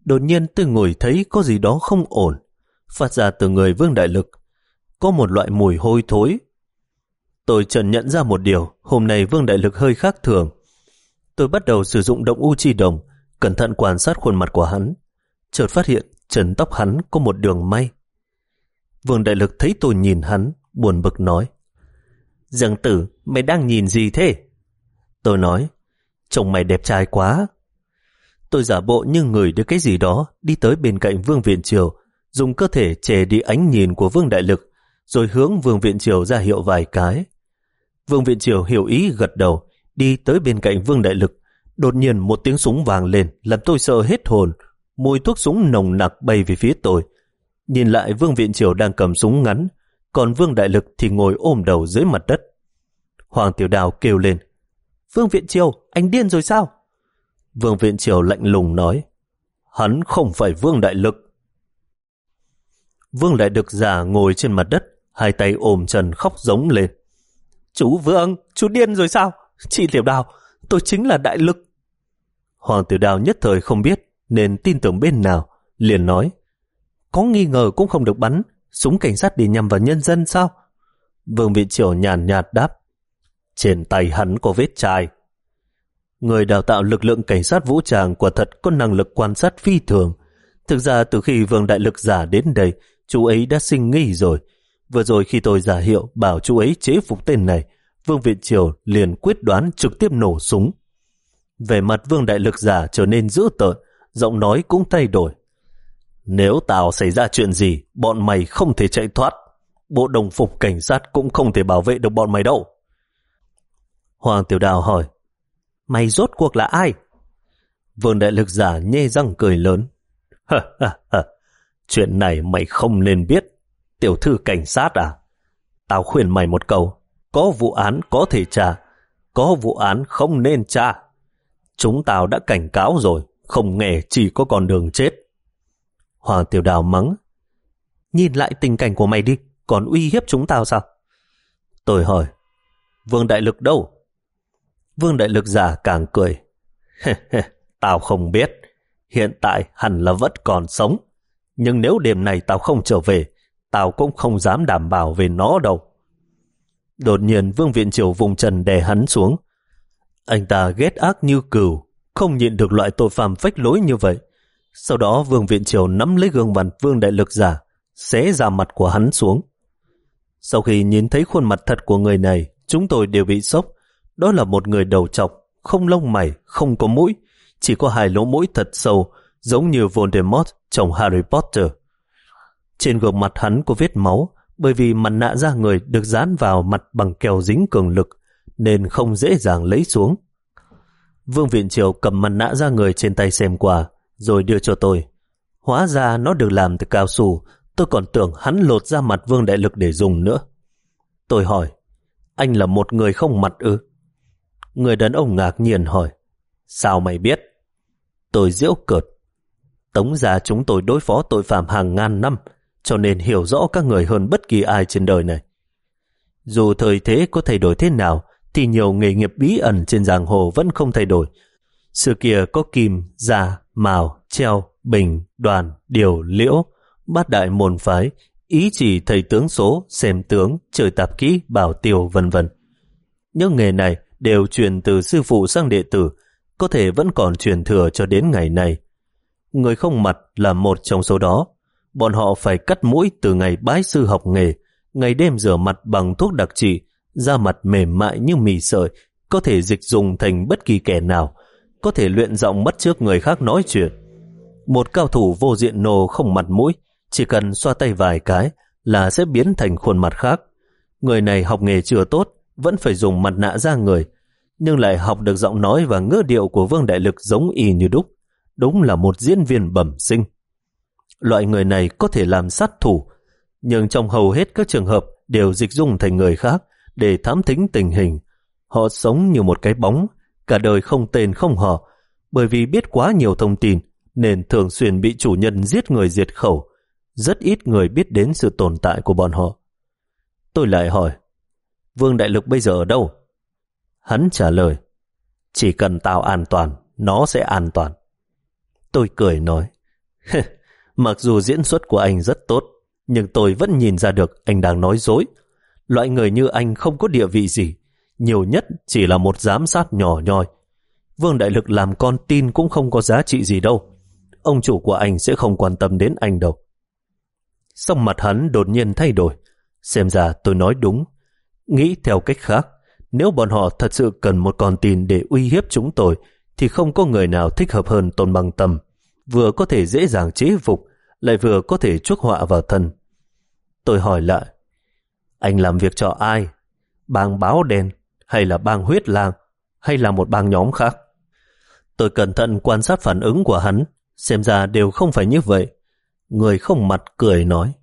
Đột nhiên tôi ngửi thấy có gì đó không ổn, phát ra từ người Vương Đại Lực. Có một loại mùi hôi thối. Tôi chợt nhận ra một điều, hôm nay Vương Đại Lực hơi khác thường. Tôi bắt đầu sử dụng động u chi đồng, cẩn thận quan sát khuôn mặt của hắn. Chợt phát hiện trần tóc hắn có một đường may. Vương Đại Lực thấy tôi nhìn hắn, buồn bực nói: Dương Tử, mày đang nhìn gì thế? Tôi nói: trông mày đẹp trai quá. Tôi giả bộ như ngửi được cái gì đó, đi tới bên cạnh Vương Viện Triều, dùng cơ thể che đi ánh nhìn của Vương Đại Lực, rồi hướng Vương Viện Triều ra hiệu vài cái. Vương Viện Triều hiểu ý gật đầu, đi tới bên cạnh Vương Đại Lực. Đột nhiên một tiếng súng vang lên, làm tôi sợ hết hồn. Mùi thuốc súng nồng nặc bay về phía tôi. Nhìn lại, Vương Viện Triều đang cầm súng ngắn, còn Vương Đại Lực thì ngồi ôm đầu dưới mặt đất. Hoàng Tiểu Đào kêu lên: Vương Viện Triều, anh điên rồi sao? Vương Viện Triều lạnh lùng nói: hắn không phải Vương Đại Lực. Vương Đại Lực già ngồi trên mặt đất, hai tay ôm chân khóc giống lên: Chú Vương, chú điên rồi sao? Chị Tiểu Đào, tôi chính là Đại Lực. Hoàng Tiểu Đào nhất thời không biết nên tin tưởng bên nào, liền nói: có nghi ngờ cũng không được bắn, súng cảnh sát để nhằm vào nhân dân sao? Vương Viện Triều nhàn nhạt đáp: trên tay hắn có vết chai. Người đào tạo lực lượng cảnh sát vũ trang quả thật có năng lực quan sát phi thường. Thực ra từ khi Vương Đại Lực giả đến đây, chú ấy đã sinh nghi rồi. Vừa rồi khi tôi giả hiệu bảo chú ấy chế phục tên này, Vương Viện Triều liền quyết đoán trực tiếp nổ súng. Về mặt Vương Đại Lực giả trở nên dữ tợn, giọng nói cũng thay đổi: nếu tao xảy ra chuyện gì, bọn mày không thể chạy thoát. Bộ đồng phục cảnh sát cũng không thể bảo vệ được bọn mày đâu. Hoàng Tiểu Đào hỏi: mày rốt cuộc là ai? Vương Đại Lực giả nhe răng cười lớn: chuyện này mày không nên biết. Tiểu thư cảnh sát à? Tao khuyên mày một câu, có vụ án có thể tra, có vụ án không nên tra. Chúng tao đã cảnh cáo rồi, không nghe chỉ có con đường chết. Hoàng Tiểu Đào mắng: nhìn lại tình cảnh của mày đi, còn uy hiếp chúng tao sao? Tôi hỏi: Vương Đại Lực đâu? Vương Đại Lực giả càng cười: tao không biết, hiện tại hẳn là vẫn còn sống, nhưng nếu đêm này tao không trở về, tao cũng không dám đảm bảo về nó đâu. Đột nhiên Vương Viện Triều vùng chân đè hắn xuống. Anh ta ghét ác như cừu, không nhịn được loại tội phạm phách lối như vậy. Sau đó Vương Viện Triều nắm lấy gương mặt Vương Đại Lực giả, xé ra mặt của hắn xuống. Sau khi nhìn thấy khuôn mặt thật của người này, chúng tôi đều bị sốc. Đó là một người đầu trọc, không lông mày, không có mũi, chỉ có hai lỗ mũi thật sâu, giống như Voldemort trong Harry Potter. Trên gương mặt hắn có vết máu, bởi vì mặt nạ da người được dán vào mặt bằng keo dính cường lực, nên không dễ dàng lấy xuống. Vương Viện Triều cầm mặt nạ da người trên tay xem qua, rồi đưa cho tôi. Hóa ra nó được làm từ cao su, tôi còn tưởng hắn lột ra mặt Vương Đại Lực để dùng nữa. Tôi hỏi: anh là một người không mặt ư? Người đàn ông ngạc nhiên hỏi: sao mày biết? Tôi giễu cợt: Tống gia chúng tôi đối phó tội phạm hàng ngàn năm, cho nên hiểu rõ các người hơn bất kỳ ai trên đời này. Dù thời thế có thay đổi thế nào, thì nhiều nghề nghiệp bí ẩn trên giang hồ vẫn không thay đổi. Xưa kia có kim, gia, mào, treo, bình, đoàn, điều, liễu, bát đại môn phái, ý chỉ thầy tướng số, xem tướng, chơi tạp kỹ, bảo tiêu, vân vân. Những nghề này đều truyền từ sư phụ sang đệ tử, có thể vẫn còn truyền thừa cho đến ngày nay. Người không mặt là một trong số đó. Bọn họ phải cắt mũi từ ngày bái sư học nghề, ngày đêm rửa mặt bằng thuốc đặc trị, da mặt mềm mại như mì sợi, có thể dịch dùng thành bất kỳ kẻ nào, có thể luyện giọng bắt chước người khác nói chuyện. Một cao thủ vô diện nô không mặt mũi, chỉ cần xoa tay vài cái là sẽ biến thành khuôn mặt khác. Người này học nghề chưa tốt, vẫn phải dùng mặt nạ da người, nhưng lại học được giọng nói và ngữ điệu của Vương Đại Lực giống y như đúc. Đúng là một diễn viên bẩm sinh. Loại người này có thể làm sát thủ, nhưng trong hầu hết các trường hợp đều dịch dung thành người khác để thám thính tình hình. Họ sống như một cái bóng, cả đời không tên không họ, bởi vì biết quá nhiều thông tin nên thường xuyên bị chủ nhân giết người diệt khẩu. Rất ít người biết đến sự tồn tại của bọn họ. Tôi lại hỏi: Vương Đại Lực bây giờ ở đâu? Hắn trả lời: chỉ cần tao an toàn, nó sẽ an toàn. Tôi cười nói: Mặc dù diễn xuất của anh rất tốt, nhưng tôi vẫn nhìn ra được anh đang nói dối. Loại người như anh không có địa vị gì, nhiều nhất chỉ là một giám sát nhỏ nhoi. Vương Đại Lực làm con tin cũng không có giá trị gì đâu. Ông chủ của anh sẽ không quan tâm đến anh đâu. Sắc mặt hắn đột nhiên thay đổi. Xem ra tôi nói đúng. Nghĩ theo cách khác, nếu bọn họ thật sự cần một con tin để uy hiếp chúng tôi, thì không có người nào thích hợp hơn Tôn Băng Tâm. Vừa có thể dễ dàng chế phục, lại vừa có thể chuốc họa vào thân. Tôi hỏi lại, anh làm việc cho ai? Bang Báo Đen, hay là bang Huyết Lang, hay là một bang nhóm khác? Tôi cẩn thận quan sát phản ứng của hắn, xem ra đều không phải như vậy. Người không mặt cười nói,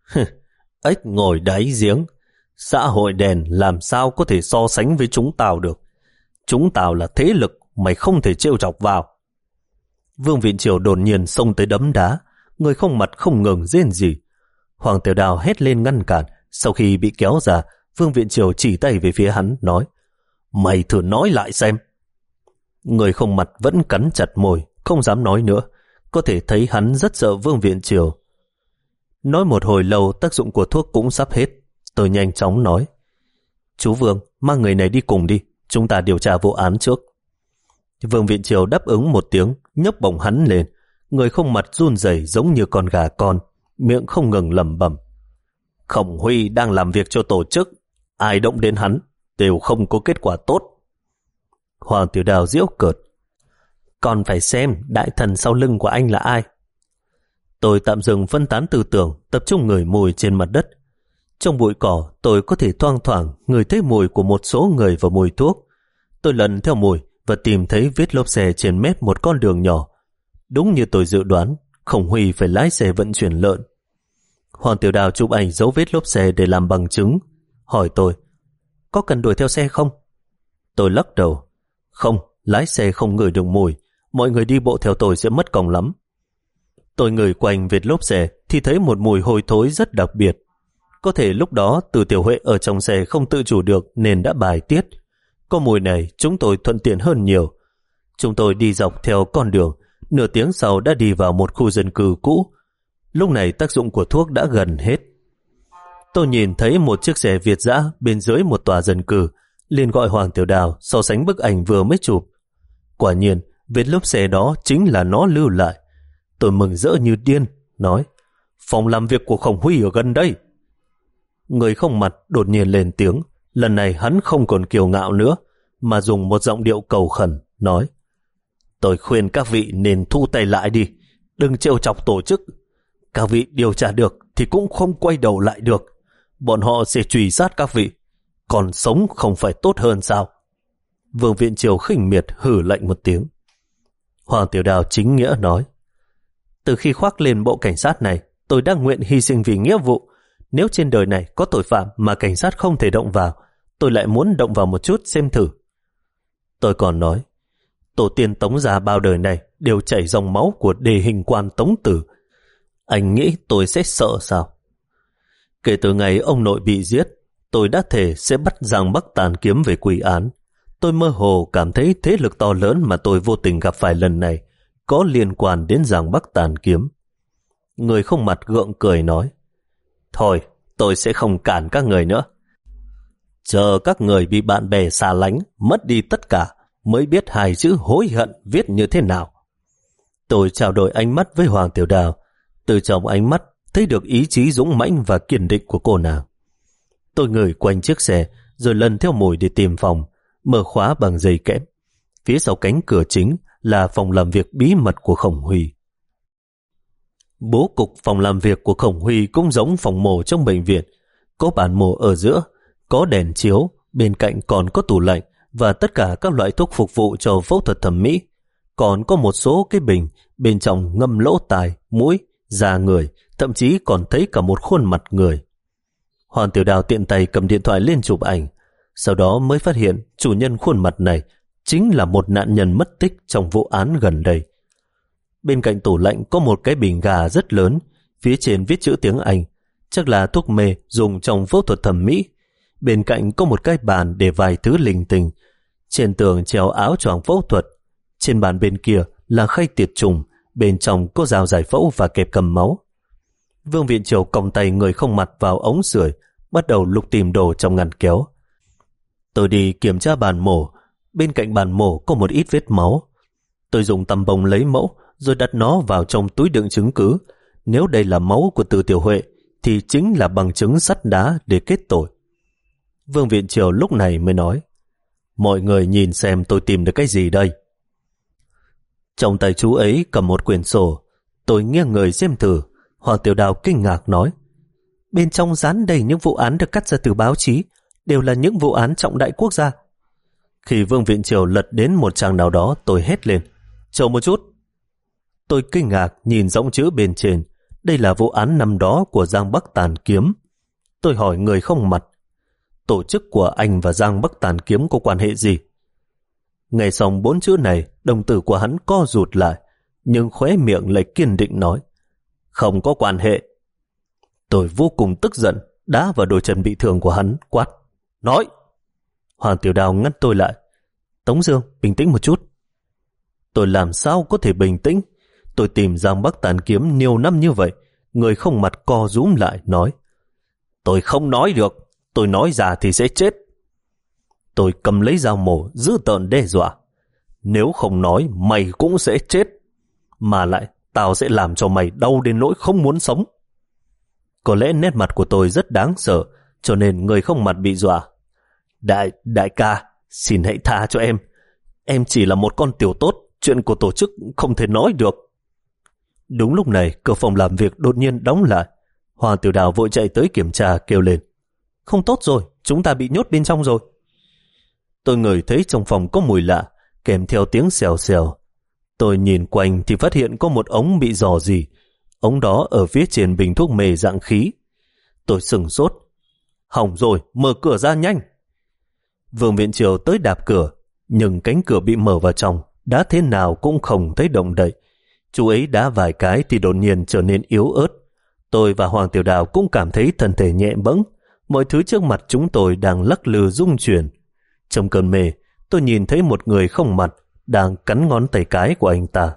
ếch ngồi đáy giếng, xã hội đèn làm sao có thể so sánh với chúng tao được. Chúng tao là thế lực mày không thể trêu chọc vào. Vương Viện Triều đột nhiên xông tới đấm đá, người không mặt không ngừng rên rỉ. Hoàng Tiểu Đào hét lên ngăn cản. Sau khi bị kéo ra, Vương Viện Triều chỉ tay về phía hắn, nói, mày thử nói lại xem. Người không mặt vẫn cắn chặt môi, không dám nói nữa. Có thể thấy hắn rất sợ Vương Viện Triều. Nói một hồi lâu, tác dụng của thuốc cũng sắp hết. Tôi nhanh chóng nói, chú Vương, mang người này đi cùng đi, chúng ta điều tra vụ án trước. Vương Viện Triều đáp ứng một tiếng, nhấc bổng hắn lên. Người không mặt run rẩy giống như con gà con, miệng không ngừng lẩm bẩm, Khổng Huy đang làm việc cho tổ chức, ai động đến hắn đều không có kết quả tốt. Hoàng Tiểu Đào giễu cợt, còn phải xem đại thần sau lưng của anh là ai. Tôi tạm dừng phân tán tư tưởng, tập trung ngửi mùi trên mặt đất. Trong bụi cỏ, tôi có thể thoang thoảng ngửi thấy mùi của một số người và mùi thuốc. Tôi lần theo mùi và tìm thấy vết lốp xe trên mép một con đường nhỏ. Đúng như tôi dự đoán, Khổng Huy phải lái xe vận chuyển lợn. Hoàng Tiểu Đào chụp ảnh dấu vết lốp xe để làm bằng chứng. Hỏi tôi, có cần đuổi theo xe không? Tôi lắc đầu, không, lái xe không ngửi được mùi, mọi người đi bộ theo tôi sẽ mất công lắm. Tôi ngửi quanh vết lốp xe thì thấy một mùi hôi thối rất đặc biệt. Có thể lúc đó Từ Tiểu Huệ ở trong xe không tự chủ được nên đã bài tiết. Có mùi này chúng tôi thuận tiện hơn nhiều. Chúng tôi đi dọc theo con đường, nửa tiếng sau đã đi vào một khu dân cư cũ. Lúc này tác dụng của thuốc đã gần hết. Tôi nhìn thấy một chiếc xe Việt dã bên dưới một tòa dân cư, liền gọi Hoàng Tiểu Đào so sánh bức ảnh vừa mới chụp. Quả nhiên, vết lốp xe đó chính là nó lưu lại. Tôi mừng rỡ như điên, nói, phòng làm việc của Khổng Huy ở gần đây. Người không mặt đột nhiên lên tiếng, lần này hắn không còn kiêu ngạo nữa, mà dùng một giọng điệu cầu khẩn, nói, tôi khuyên các vị nên thu tay lại đi, đừng trêu chọc tổ chức. Các vị điều tra được thì cũng không quay đầu lại được, bọn họ sẽ truy sát các vị, còn sống không phải tốt hơn sao? Vương Viện Triều khinh miệt hử lạnh một tiếng. Hoàng Tiểu Đào chính nghĩa nói, từ khi khoác lên bộ cảnh sát này, tôi đã nguyện hy sinh vì nghĩa vụ. Nếu trên đời này có tội phạm mà cảnh sát không thể động vào, tôi lại muốn động vào một chút xem thử. Tôi còn nói, tổ tiên Tống gia bao đời này đều chảy dòng máu của đề hình quan Tống Tử. Anh nghĩ tôi sẽ sợ sao? Kể từ ngày ông nội bị giết, tôi đã thề sẽ bắt Giang Bắc Tàn Kiếm về quy án. Tôi mơ hồ cảm thấy thế lực to lớn mà tôi vô tình gặp phải lần này có liên quan đến Giang Bắc Tàn Kiếm. Người không mặt gượng cười nói, thôi, tôi sẽ không cản các người nữa. Chờ các người bị bạn bè xa lánh, mất đi tất cả, mới biết hai chữ hối hận viết như thế nào. Tôi trao đổi ánh mắt với Hoàng Tiểu Đào. Từ trong ánh mắt thấy được ý chí dũng mãnh và kiên định của cô nàng. Tôi ngửi quanh chiếc xe, rồi lần theo mùi để tìm phòng, mở khóa bằng dây kẽm. Phía sau cánh cửa chính là phòng làm việc bí mật của Khổng Huy. Bố cục phòng làm việc của Khổng Huy cũng giống phòng mổ trong bệnh viện. Có bàn mổ ở giữa, có đèn chiếu, bên cạnh còn có tủ lạnh và tất cả các loại thuốc phục vụ cho phẫu thuật thẩm mỹ. Còn có một số cái bình, bên trong ngâm lỗ tai, mũi, da người, thậm chí còn thấy cả một khuôn mặt người. Hoàng Tiểu Đào tiện tay cầm điện thoại lên chụp ảnh, sau đó mới phát hiện chủ nhân khuôn mặt này chính là một nạn nhân mất tích trong vụ án gần đây. Bên cạnh tủ lạnh có một cái bình gà rất lớn, phía trên viết chữ tiếng Anh, chắc là thuốc mê dùng trong phẫu thuật thẩm mỹ. Bên cạnh có một cái bàn để vài thứ linh tinh. Trên tường treo áo choàng phẫu thuật. Trên bàn bên kia là khay tiệt trùng, bên trong có dao giải phẫu và kẹp cầm máu. Vương Viện Triều còng tay người không mặt vào ống sưởi, bắt đầu lục tìm đồ trong ngăn kéo. Tôi đi kiểm tra bàn mổ. Bên cạnh bàn mổ có một ít vết máu. Tôi dùng tăm bông lấy mẫu rồi đặt nó vào trong túi đựng chứng cứ. Nếu đây là máu của Từ Tiểu Huệ thì chính là bằng chứng sắt đá để kết tội. Vương Viện Triều lúc này mới nói: mọi người nhìn xem tôi tìm được cái gì đây. Trong tay chú ấy cầm một quyển sổ. Tôi nghiêng người xem thử. Hoàng Tiểu Đào kinh ngạc nói: bên trong dán đầy những vụ án được cắt ra từ báo chí, đều là những vụ án trọng đại quốc gia. Khi Vương Viện Triều lật đến một trang nào đó, tôi hét lên: chờ một chút. Tôi kinh ngạc nhìn dòng chữ bên trên. Đây là vụ án năm đó của Giang Bắc Tàn Kiếm. Tôi hỏi người không mặt: tổ chức của anh và Giang Bắc Tàn Kiếm có quan hệ gì? Nghe xong bốn chữ này, đồng tử của hắn co rụt lại, nhưng khóe miệng lại kiên định nói: không có quan hệ. Tôi vô cùng tức giận, đá vào đôi chân bị thương của hắn, quát: nói! Hoàng Tiểu Đào ngắt tôi lại: Tống Dương, bình tĩnh một chút. Tôi làm sao có thể bình tĩnh? Tôi tìm Giang Bắc Tàn Kiếm nhiều năm như vậy. Người không mặt co rúm lại nói: tôi không nói được, tôi nói ra thì sẽ chết. Tôi cầm lấy dao mổ dữ tợn đe dọa: nếu không nói mày cũng sẽ chết, mà lại tao sẽ làm cho mày đau đến nỗi không muốn sống. Có lẽ nét mặt của tôi rất đáng sợ, cho nên người không mặt bị dọa: Đại, đại ca, xin hãy tha cho em. Em chỉ là một con tiểu tốt, chuyện của tổ chức không thể nói được. Đúng lúc này, cửa phòng làm việc đột nhiên đóng lại. Hoàng Tiểu Đào vội chạy tới kiểm tra, kêu lên: không tốt rồi, chúng ta bị nhốt bên trong rồi. Tôi ngửi thấy trong phòng có mùi lạ, kèm theo tiếng xèo xèo. Tôi nhìn quanh thì phát hiện có một ống bị rò rỉ. Ống đó ở phía trên bình thuốc mê dạng khí. Tôi sửng sốt: hỏng rồi, mở cửa ra nhanh. Vương Viện Triều tới đạp cửa, nhưng cánh cửa bị mở vào trong, đá thế nào cũng không thấy động đậy. Chú ấy đá vài cái thì đột nhiên trở nên yếu ớt. Tôi và Hoàng Tiểu Đào cũng cảm thấy thân thể nhẹ bẫng. Mọi thứ trước mặt chúng tôi đang lắc lư rung chuyển. Trong cơn mê, tôi nhìn thấy một người không mặt đang cắn ngón tay cái của anh ta.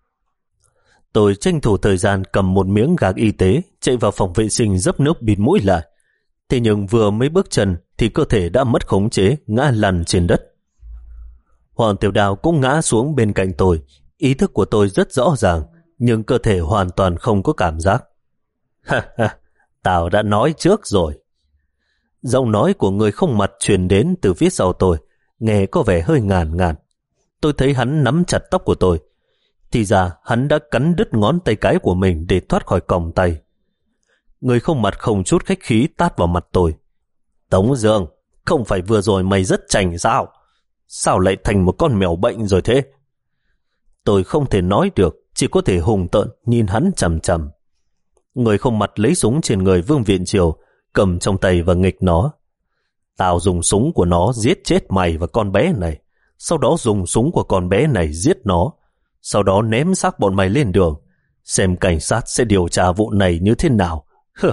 Tôi tranh thủ thời gian cầm một miếng gạc y tế, chạy vào phòng vệ sinh dấp nước bịt mũi lại. Thế nhưng vừa mấy bước chân thì cơ thể đã mất khống chế, ngã lăn trên đất. Hoàng Tiểu Đào cũng ngã xuống bên cạnh tôi. Ý thức của tôi rất rõ ràng, nhưng cơ thể hoàn toàn không có cảm giác. Ha ha, tao đã nói trước rồi. Giọng nói của người không mặt truyền đến từ phía sau tôi, nghe có vẻ hơi ngàn ngàn. Tôi thấy hắn nắm chặt tóc của tôi. Thì ra hắn đã cắn đứt ngón tay cái của mình để thoát khỏi còng tay. Người không mặt không chút khách khí tát vào mặt tôi: Tống Dương, không phải vừa rồi mày rất chảnh sao? Sao lại thành một con mèo bệnh rồi thế? Tôi không thể nói được, chỉ có thể hùng tợn nhìn hắn chằm chằm. Người không mặt lấy súng trên người Vương Viện Triều, cầm trong tay và nghịch nó: tao dùng súng của nó giết chết mày và con bé này, sau đó dùng súng của con bé này giết nó, sau đó ném xác bọn mày lên đường, xem cảnh sát sẽ điều tra vụ này như thế nào.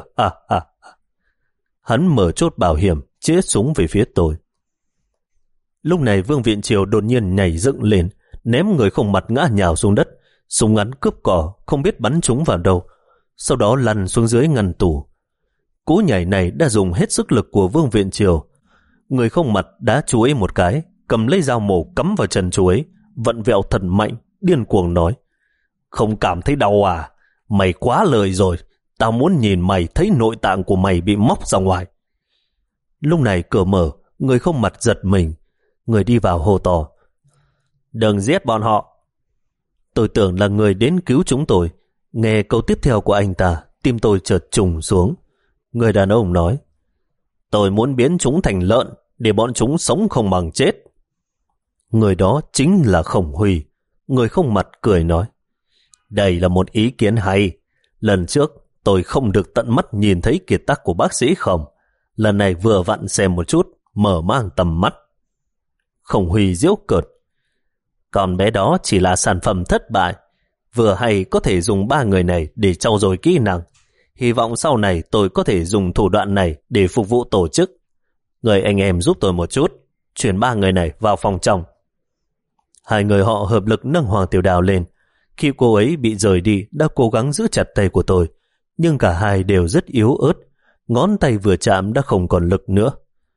Hắn mở chốt bảo hiểm, chĩa súng về phía tôi. Lúc này Vương Viện Triều đột nhiên nhảy dựng lên, ném người không mặt ngã nhào xuống đất. Súng ngắn cướp cỏ, không biết bắn trúng vào đâu, sau đó lăn xuống dưới ngăn tủ. Cú nhảy này đã dùng hết sức lực của Vương Viện Triều. Người không mặt đá chú ấy một cái, cầm lấy dao mổ cắm vào chân chú ấy, vặn vẹo thật mạnh, điên cuồng nói: không cảm thấy đau à? Mày quá lời rồi, tao muốn nhìn mày thấy nội tạng của mày bị móc ra ngoài. Lúc này cửa mở, người không mặt giật mình. Người đi vào hô to: đừng giết bọn họ. Tôi tưởng là người đến cứu chúng tôi. Nghe câu tiếp theo của anh ta, tim tôi chợt trùng xuống. Người đàn ông nói: tôi muốn biến chúng thành lợn, để bọn chúng sống không bằng chết. Người đó chính là Khổng Huy. Người không mặt cười nói: đây là một ý kiến hay. Lần trước tôi không được tận mắt nhìn thấy kiệt tác của bác sĩ Khổng. Lần này vừa vặn xem một chút, mở mang tầm mắt. Khổng Huy giễu cợt: con bé đó chỉ là sản phẩm thất bại. Vừa hay có thể dùng ba người này để trau dồi kỹ năng. Hy vọng sau này tôi có thể dùng thủ đoạn này để phục vụ tổ chức. Người anh em giúp tôi một chút, chuyển ba người này vào phòng trong. Hai người họ hợp lực nâng Hoàng Tiểu Đào lên. Khi cô ấy bị rời đi đã cố gắng giữ chặt tay của tôi, nhưng cả hai đều rất yếu ớt, ngón tay vừa chạm đã không còn lực nữa.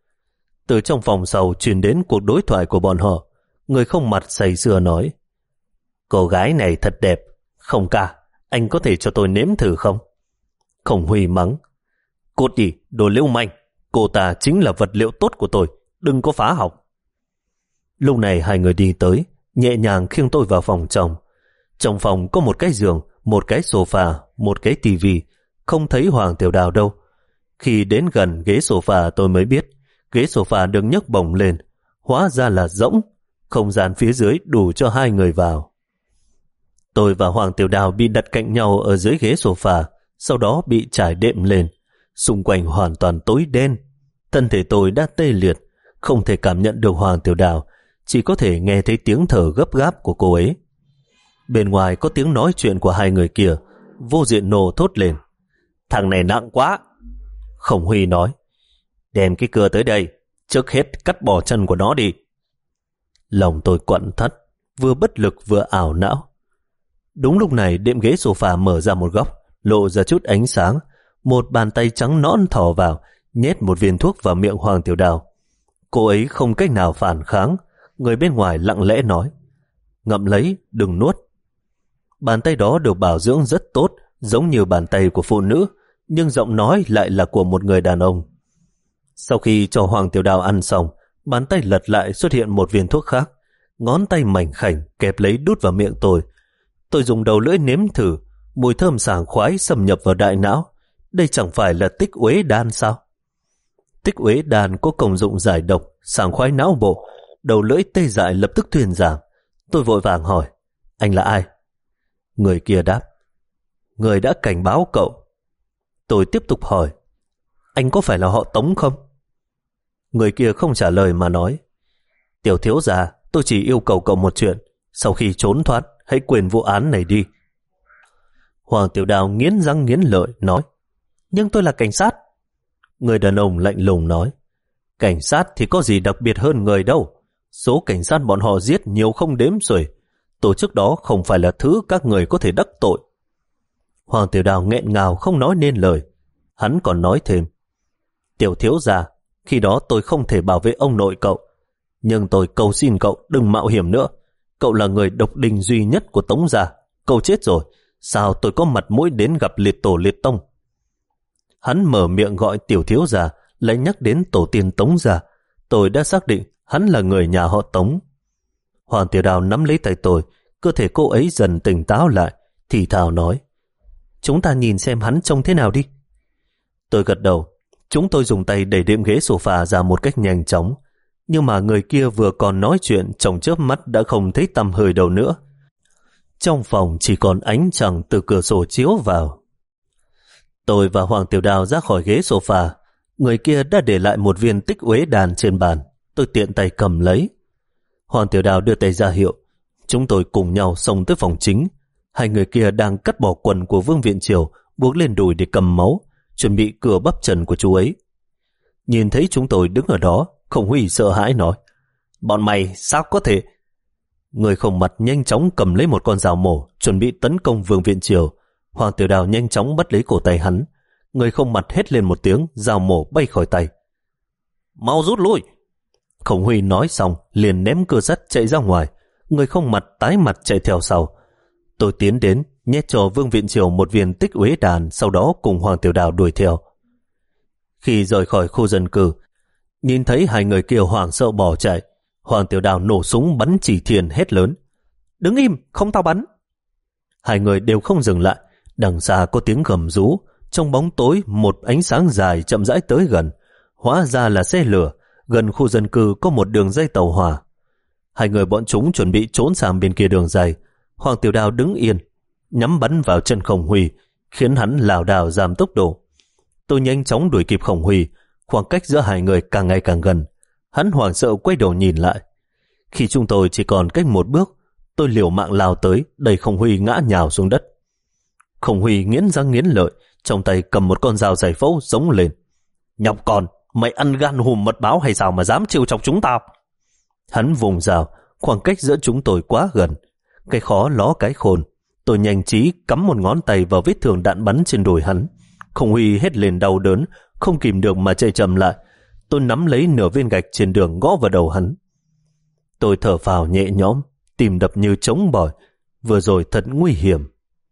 Từ trong phòng sau truyền đến cuộc đối thoại của bọn họ. Người không mặt say sưa nói: cô gái này thật đẹp. Không ca, anh có thể cho tôi nếm thử không? Khổng Huy mắng: cút đi, đồ lưu manh. Cô ta chính là vật liệu tốt của tôi, đừng có phá hỏng. Lúc này hai người đi tới, nhẹ nhàng khiêng tôi vào phòng trong. Trong phòng có một cái giường, một cái sofa, một cái tivi, không thấy Hoàng Tiểu Đào đâu. Khi đến gần ghế sofa tôi mới biết ghế sofa được nhấc bổng lên, hóa ra là rỗng, không gian phía dưới đủ cho hai người vào. Tôi và Hoàng Tiểu Đào bị đặt cạnh nhau ở dưới ghế sofa, sau đó bị trải đệm lên. Xung quanh hoàn toàn tối đen, thân thể tôi đã tê liệt, không thể cảm nhận được Hoàng Tiểu Đào, chỉ có thể nghe thấy tiếng thở gấp gáp của cô ấy. Bên ngoài có tiếng nói chuyện của hai người kia. Vô Diện nổ thốt lên: thằng này nặng quá. Khổng Huy nói: đem cái cưa tới đây, trước hết cắt bỏ chân của nó đi. Lòng tôi quặn thắt, vừa bất lực vừa ảo não. Đúng lúc này đệm ghế sofa mở ra một góc, lộ ra chút ánh sáng. Một bàn tay trắng nõn thò vào, nhét một viên thuốc vào miệng Hoàng Tiểu Đào. Cô ấy không cách nào phản kháng. Người bên ngoài lặng lẽ nói: ngậm lấy, đừng nuốt. Bàn tay đó được bảo dưỡng rất tốt, giống như bàn tay của phụ nữ, nhưng giọng nói lại là của một người đàn ông. Sau khi cho Hoàng Tiểu Đào ăn xong, bàn tay lật lại xuất hiện một viên thuốc khác. Ngón tay mảnh khảnh kẹp lấy đút vào miệng tôi. Tôi dùng đầu lưỡi nếm thử, mùi thơm sảng khoái xâm nhập vào đại não. Đây chẳng phải là tích uế đan sao? Tích uế đan có công dụng giải độc, sảng khoái não bộ. Đầu lưỡi tê dại lập tức thuyên giảm. Tôi vội vàng hỏi: anh là ai? Người kia đáp: người đã cảnh báo cậu. Tôi tiếp tục hỏi: anh có phải là họ Tống không? Người kia không trả lời mà nói: tiểu thiếu gia, tôi chỉ yêu cầu cậu một chuyện, sau khi trốn thoát hãy quên vụ án này đi. Hoàng Tiểu Đào nghiến răng nghiến lợi nói: nhưng tôi là cảnh sát. Người đàn ông lạnh lùng nói: cảnh sát thì có gì đặc biệt hơn người đâu, số cảnh sát bọn họ giết nhiều không đếm xuể. Tổ chức đó không phải là thứ các người có thể đắc tội. Hoàng Tiểu Đào nghẹn ngào không nói nên lời. Hắn còn nói thêm: tiểu thiếu gia, khi đó tôi không thể bảo vệ ông nội cậu, nhưng tôi cầu xin cậu đừng mạo hiểm nữa. Cậu là người độc đinh duy nhất của Tống gia, cậu chết rồi, sao tôi có mặt mũi đến gặp liệt tổ liệt tông? Hắn mở miệng gọi tiểu thiếu gia, lại nhắc đến tổ tiên Tống gia. Tôi đã xác định hắn là người nhà họ Tống. Hoàng Tiểu Đào nắm lấy tay tôi, cơ thể cô ấy dần tỉnh táo lại, thì thào nói: chúng ta nhìn xem hắn trông thế nào đi. Tôi gật đầu. Chúng tôi dùng tay đẩy đệm ghế sofa ra một cách nhanh chóng, nhưng mà người kia vừa còn nói chuyện, trong chớp mắt đã không thấy tăm hơi đâu nữa. Trong phòng chỉ còn ánh trăng từ cửa sổ chiếu vào. Tôi và Hoàng Tiểu Đào ra khỏi ghế sofa. Người kia đã để lại một viên tích uế đàn trên bàn. Tôi tiện tay cầm lấy. Hoàng Tiểu Đào đưa tay ra hiệu. Chúng tôi cùng nhau xông tới phòng chính. Hai người kia đang cắt bỏ quần của Vương Viện Triều, buộc lên đùi để cầm máu, chuẩn bị cưa bắp chân của chú ấy. Nhìn thấy chúng tôi đứng ở đó, Khổng Huy sợ hãi nói: bọn mày sao có thể? Người không mặt nhanh chóng cầm lấy một con dao mổ, chuẩn bị tấn công Vương Viện Triều. Hoàng Tiểu Đào nhanh chóng bắt lấy cổ tay hắn. Người không mặt hét lên một tiếng, dao mổ bay khỏi tay. Mau rút lui! Khổng Huy nói xong liền ném cưa sắt chạy ra ngoài. Người không mặt tái mặt chạy theo sau. Tôi tiến đến, nhét cho Vương Viện Triều một viên tích uế đàn, sau đó cùng Hoàng Tiểu Đào đuổi theo. Khi rời khỏi khu dân cư, nhìn thấy hai người kia hoảng sợ bỏ chạy, Hoàng Tiểu Đào nổ súng bắn chỉ thiên hét lớn: đứng im, không tao bắn! Hai người đều không dừng lại. Đằng xa có tiếng gầm rú. Trong bóng tối, một ánh sáng dài chậm rãi tới gần. Hóa ra là xe lửa. Gần khu dân cư có một đường dây tàu hỏa. Hai người bọn chúng chuẩn bị trốn sang bên kia đường dây. Hoàng Tiểu Đào đứng yên, nhắm bắn vào chân Khổng Huy, khiến hắn lảo đảo giảm tốc độ. Tôi nhanh chóng đuổi kịp Khổng Huy. Khoảng cách giữa hai người càng ngày càng gần. Hắn hoảng sợ quay đầu nhìn lại. Khi chúng tôi chỉ còn cách một bước, tôi liều mạng lao tới, đẩy Khổng Huy ngã nhào xuống đất. Khổng Huy nghiến răng nghiến lợi, trong tay cầm một con dao giải phẫu giống lên: nhóc con, mày ăn gan hùm mật báo hay sao mà dám trêu chọc chúng tao? Hắn vùng dao, khoảng cách giữa chúng tôi quá gần. Cái khó ló cái khôn. Tôi nhanh trí cắm một ngón tay vào vết thương đạn bắn trên đùi hắn. Khổng Huy hét lên đau đớn, không kìm được mà chạy chậm lại. Tôi nắm lấy nửa viên gạch trên đường gõ vào đầu hắn. Tôi thở phào nhẹ nhõm, tim đập như trống bỏi. Vừa rồi thật nguy hiểm.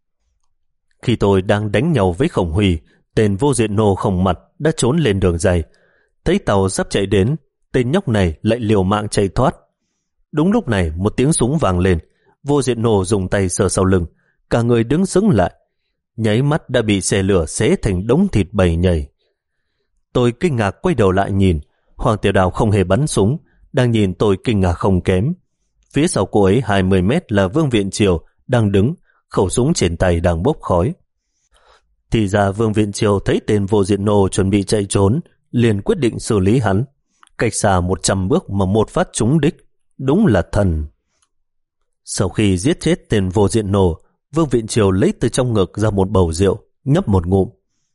Khi tôi đang đánh nhau với Khổng Huy, tên vô diện nô không mặt đã trốn lên đường dày. Thấy tàu sắp chạy đến, tên nhóc này lại liều mạng chạy thoát. Đúng lúc này một tiếng súng vang lên. Vô diện nô dùng tay sờ sau lưng, cả người đứng sững lại. Nháy mắt đã bị xe lửa xé thành đống thịt bầy nhầy. Tôi kinh ngạc quay đầu lại nhìn. Hoàng Tiểu Đào không hề bắn súng, đang nhìn tôi kinh ngạc không kém. Phía sau cô ấy hai mươi mét là Vương Viện Triều đang đứng, khẩu súng trên tay đang bốc khói. Thì ra Vương Viện Triều thấy tên vô diện nô chuẩn bị chạy trốn, liền quyết định xử lý hắn. Cách xa một trăm bước mà một phát trúng đích, đúng là thần. Sau khi giết chết tên vô diện nô, Vương Viện Triều lấy từ trong ngực ra một bầu rượu, nhấp một ngụm.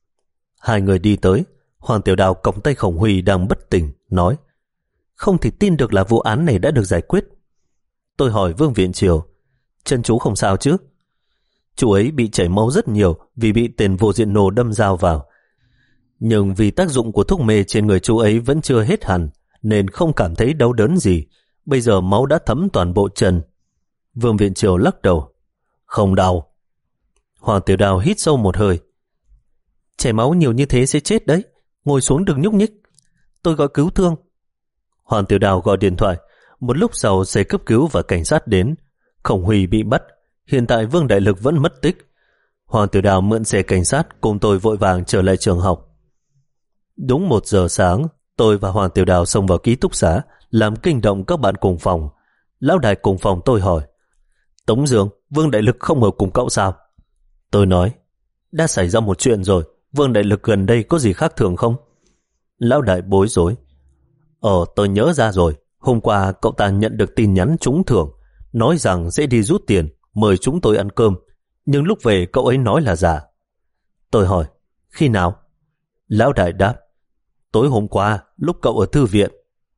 Hai người đi tới, Hoàng Tiểu Đào còng tay Khổng Huy đang bất tỉnh, nói: không thể tin được là vụ án này đã được giải quyết. Tôi hỏi Vương Viện Triều: chân chú không sao chứ? Chú ấy bị chảy máu rất nhiều vì bị tên vô diện nô đâm dao vào. Nhưng vì tác dụng của thuốc mê trên người chú ấy vẫn chưa hết hẳn, nên không cảm thấy đau đớn gì. Bây giờ máu đã thấm toàn bộ chân. Vương Viện Triều lắc đầu: không đau. Hoàng Tiểu Đào hít sâu một hơi: chảy máu nhiều như thế sẽ chết đấy, ngồi xuống đừng nhúc nhích, tôi gọi cứu thương. Hoàng Tiểu Đào gọi điện thoại. Một lúc sau xe cấp cứu và cảnh sát đến. Khổng Huy bị bắt, hiện tại Vương Đại Lực vẫn mất tích. Hoàng Tiểu Đào mượn xe cảnh sát cùng tôi vội vàng trở lại trường học. Đúng một giờ sáng, tôi và Hoàng Tiểu Đào xông vào ký túc xá, làm kinh động các bạn cùng phòng. Lão đại cùng phòng tôi hỏi: Tống Dương, Vương Đại Lực không ở cùng cậu sao? Tôi nói: đã xảy ra một chuyện rồi, Vương Đại Lực gần đây có gì khác thường không? Lão đại bối rối: Ờ, tôi nhớ ra rồi, hôm qua cậu ta nhận được tin nhắn trúng thưởng, nói rằng sẽ đi rút tiền, mời chúng tôi ăn cơm, nhưng lúc về cậu ấy nói là giả. Tôi hỏi: khi nào? Lão đại đáp: tối hôm qua, lúc cậu ở thư viện.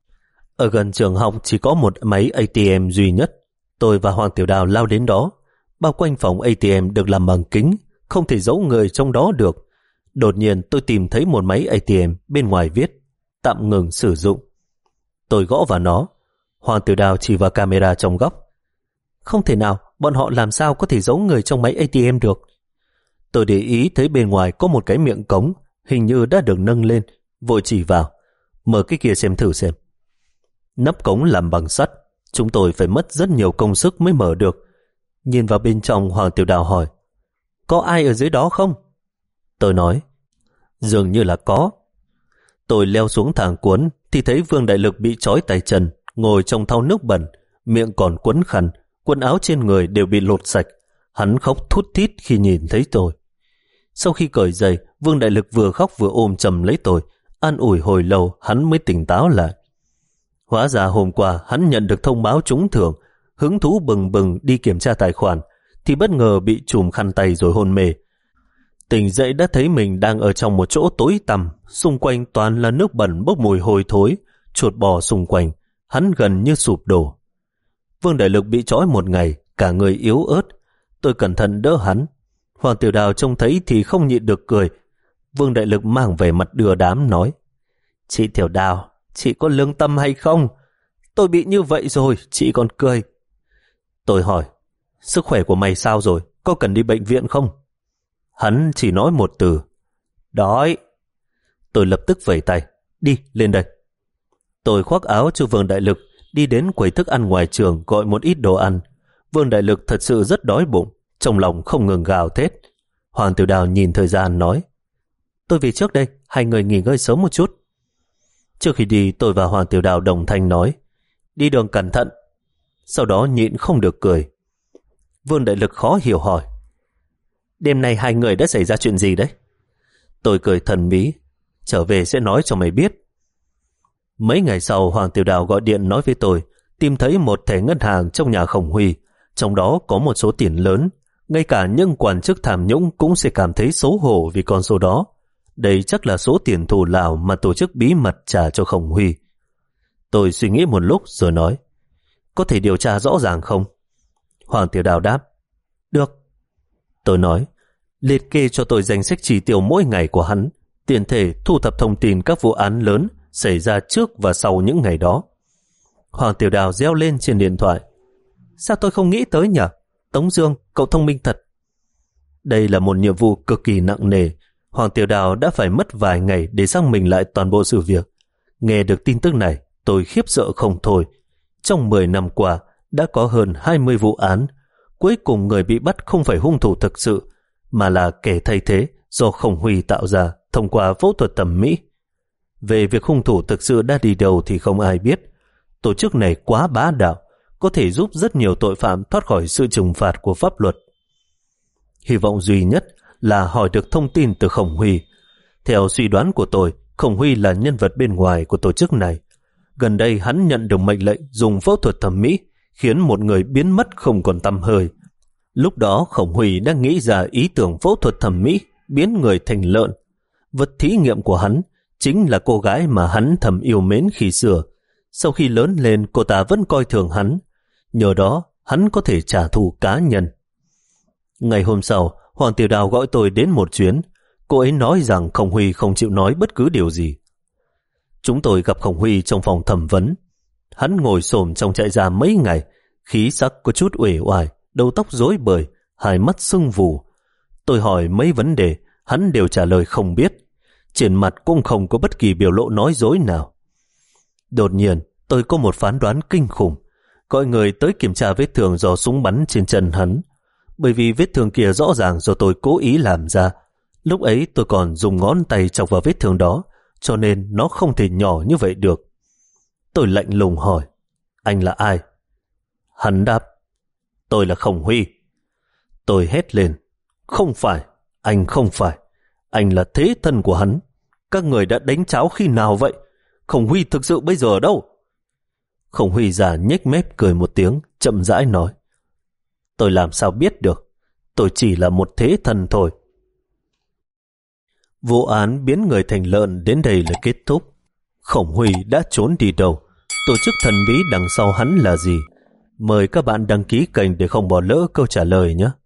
Ở gần trường học chỉ có một máy a tê em duy nhất. Tôi và Hoàng Tiểu Đào lao đến đó. Bao quanh phòng a tê em được làm bằng kính, không thể giấu người trong đó được. Đột nhiên tôi tìm thấy một máy a tê em bên ngoài viết tạm ngừng sử dụng. Tôi gõ vào nó. Hoàng Tiểu Đào chỉ vào camera trong góc: không thể nào, bọn họ làm sao có thể giấu người trong máy a tê em được? Tôi để ý thấy bên ngoài có một cái miệng cống, hình như đã được nâng lên, vội chỉ vào: mở cái kia xem thử xem. Nắp cống làm bằng sắt, chúng tôi phải mất rất nhiều công sức mới mở được. Nhìn vào bên trong, Hoàng Tiểu Đào hỏi: có ai ở dưới đó không? Tôi nói: dường như là có. Tôi leo xuống thang cuốn thì thấy Vương Đại Lực bị trói tay chân, ngồi trong thau nước bẩn, miệng còn quấn khăn, quần áo trên người đều bị lột sạch. Hắn khóc thút thít khi nhìn thấy tôi. Sau khi cởi giày, Vương Đại Lực vừa khóc vừa ôm chầm lấy tôi, an ủi hồi lâu hắn mới tỉnh táo lại. Hóa ra hôm qua hắn nhận được thông báo trúng thưởng, hứng thú bừng bừng đi kiểm tra tài khoản, thì bất ngờ bị trùm khăn tay rồi hôn mê. Tỉnh dậy đã thấy mình đang ở trong một chỗ tối tăm, xung quanh toàn là nước bẩn bốc mùi hôi thối, chuột bò xung quanh, hắn gần như sụp đổ. Vương Đại Lực bị trói một ngày, cả người yếu ớt. Tôi cẩn thận đỡ hắn. Hoàng Tiểu Đào trông thấy thì không nhịn được cười. Vương Đại Lực mang vẻ mặt đưa đám nói: chị Tiểu Đào, chị có lương tâm hay không? Tôi bị như vậy rồi, chị còn cười. Tôi hỏi: sức khỏe của mày sao rồi? Có cần đi bệnh viện không? Hắn chỉ nói một từ: đói. Tôi lập tức vẫy tay: đi, lên đây. Tôi khoác áo cho Vương Đại Lực, đi đến quầy thức ăn ngoài trường gọi một ít đồ ăn. Vương Đại Lực thật sự rất đói bụng, trong lòng không ngừng gào thét. Hoàng Tiểu Đào nhìn thời gian nói: tôi về trước đây, hai người nghỉ ngơi sớm một chút. Trước khi đi, tôi và Hoàng Tiểu Đào đồng thanh nói: đi đường cẩn thận. Sau đó nhịn không được cười. Vương Đại Lực khó hiểu hỏi: đêm nay hai người đã xảy ra chuyện gì đấy? Tôi cười thần bí: trở về sẽ nói cho mày biết. Mấy ngày sau, Hoàng Tiểu Đào gọi điện nói với tôi tìm thấy một thẻ ngân hàng trong nhà Khổng Huy, trong đó có một số tiền lớn. Ngay cả những quan chức tham nhũng cũng sẽ cảm thấy xấu hổ vì con số đó. Đây chắc là số tiền thù lao mà tổ chức bí mật trả cho Khổng Huy. Tôi suy nghĩ một lúc rồi nói: có thể điều tra rõ ràng không? Hoàng Tiểu Đào đáp: được. Tôi nói, liệt kê cho tôi danh sách chỉ tiêu mỗi ngày của hắn, tiện thể thu thập thông tin các vụ án lớn xảy ra trước và sau những ngày đó. Hoàng Tiểu Đào reo lên trên điện thoại. Sao tôi không nghĩ tới nhỉ? Tống Dương, cậu thông minh thật. Đây là một nhiệm vụ cực kỳ nặng nề. Hoàng Tiểu Đào đã phải mất vài ngày để xác minh lại toàn bộ sự việc. Nghe được tin tức này, tôi khiếp sợ không thôi. Trong mười năm qua, đã có hơn hai mươi vụ án. Cuối cùng người bị bắt không phải hung thủ thực sự, mà là kẻ thay thế do Khổng Huy tạo ra thông qua phẫu thuật thẩm mỹ. Về việc hung thủ thực sự đã đi đâu thì không ai biết. Tổ chức này quá bá đạo, có thể giúp rất nhiều tội phạm thoát khỏi sự trừng phạt của pháp luật. Hy vọng duy nhất là hỏi được thông tin từ Khổng Huy. Theo suy đoán của tôi, Khổng Huy là nhân vật bên ngoài của tổ chức này. Gần đây hắn nhận được mệnh lệnh dùng phẫu thuật thẩm mỹ khiến một người biến mất không còn tăm hơi. Lúc đó Khổng Huy đã nghĩ ra ý tưởng phẫu thuật thẩm mỹ biến người thành lợn. Vật thí nghiệm của hắn chính là cô gái mà hắn thầm yêu mến khi xưa. Sau khi lớn lên, cô ta vẫn coi thường hắn. Nhờ đó, hắn có thể trả thù cá nhân. Ngày hôm sau, Hoàng Tiểu Đào gọi tôi đến một chuyến. Cô ấy nói rằng Khổng Huy không chịu nói bất cứ điều gì. Chúng tôi gặp Khổng Huy trong phòng thẩm vấn. Hắn ngồi xổm trong trại giam mấy ngày, khí sắc có chút uể oải, đầu tóc rối bời, hai mắt sưng vù. Tôi hỏi mấy vấn đề, hắn đều trả lời không biết. Trên mặt cũng không có bất kỳ biểu lộ nói dối nào. Đột nhiên, tôi có một phán đoán kinh khủng. Gọi người tới kiểm tra vết thương do súng bắn trên chân hắn. Bởi vì vết thương kia rõ ràng do tôi cố ý làm ra. Lúc ấy tôi còn dùng ngón tay chọc vào vết thương đó, cho nên nó không thể nhỏ như vậy được. Tôi lạnh lùng hỏi, anh là ai? Hắn đáp, tôi là Khổng Huy. Tôi hét lên, không phải, anh không phải. Anh là thế thân của hắn. Các người đã đánh cháo khi nào vậy? Khổng Huy thực sự bây giờ ở đâu? Khổng Huy già nhếch mép cười một tiếng, chậm rãi nói, tôi làm sao biết được? Tôi chỉ là một thế thân thôi. Vụ án biến người thành lợn đến đây là kết thúc. Khổng Huy đã trốn đi đâu? Tổ chức thần bí đằng sau hắn là gì? Mời các bạn đăng ký kênh để không bỏ lỡ câu trả lời nhé.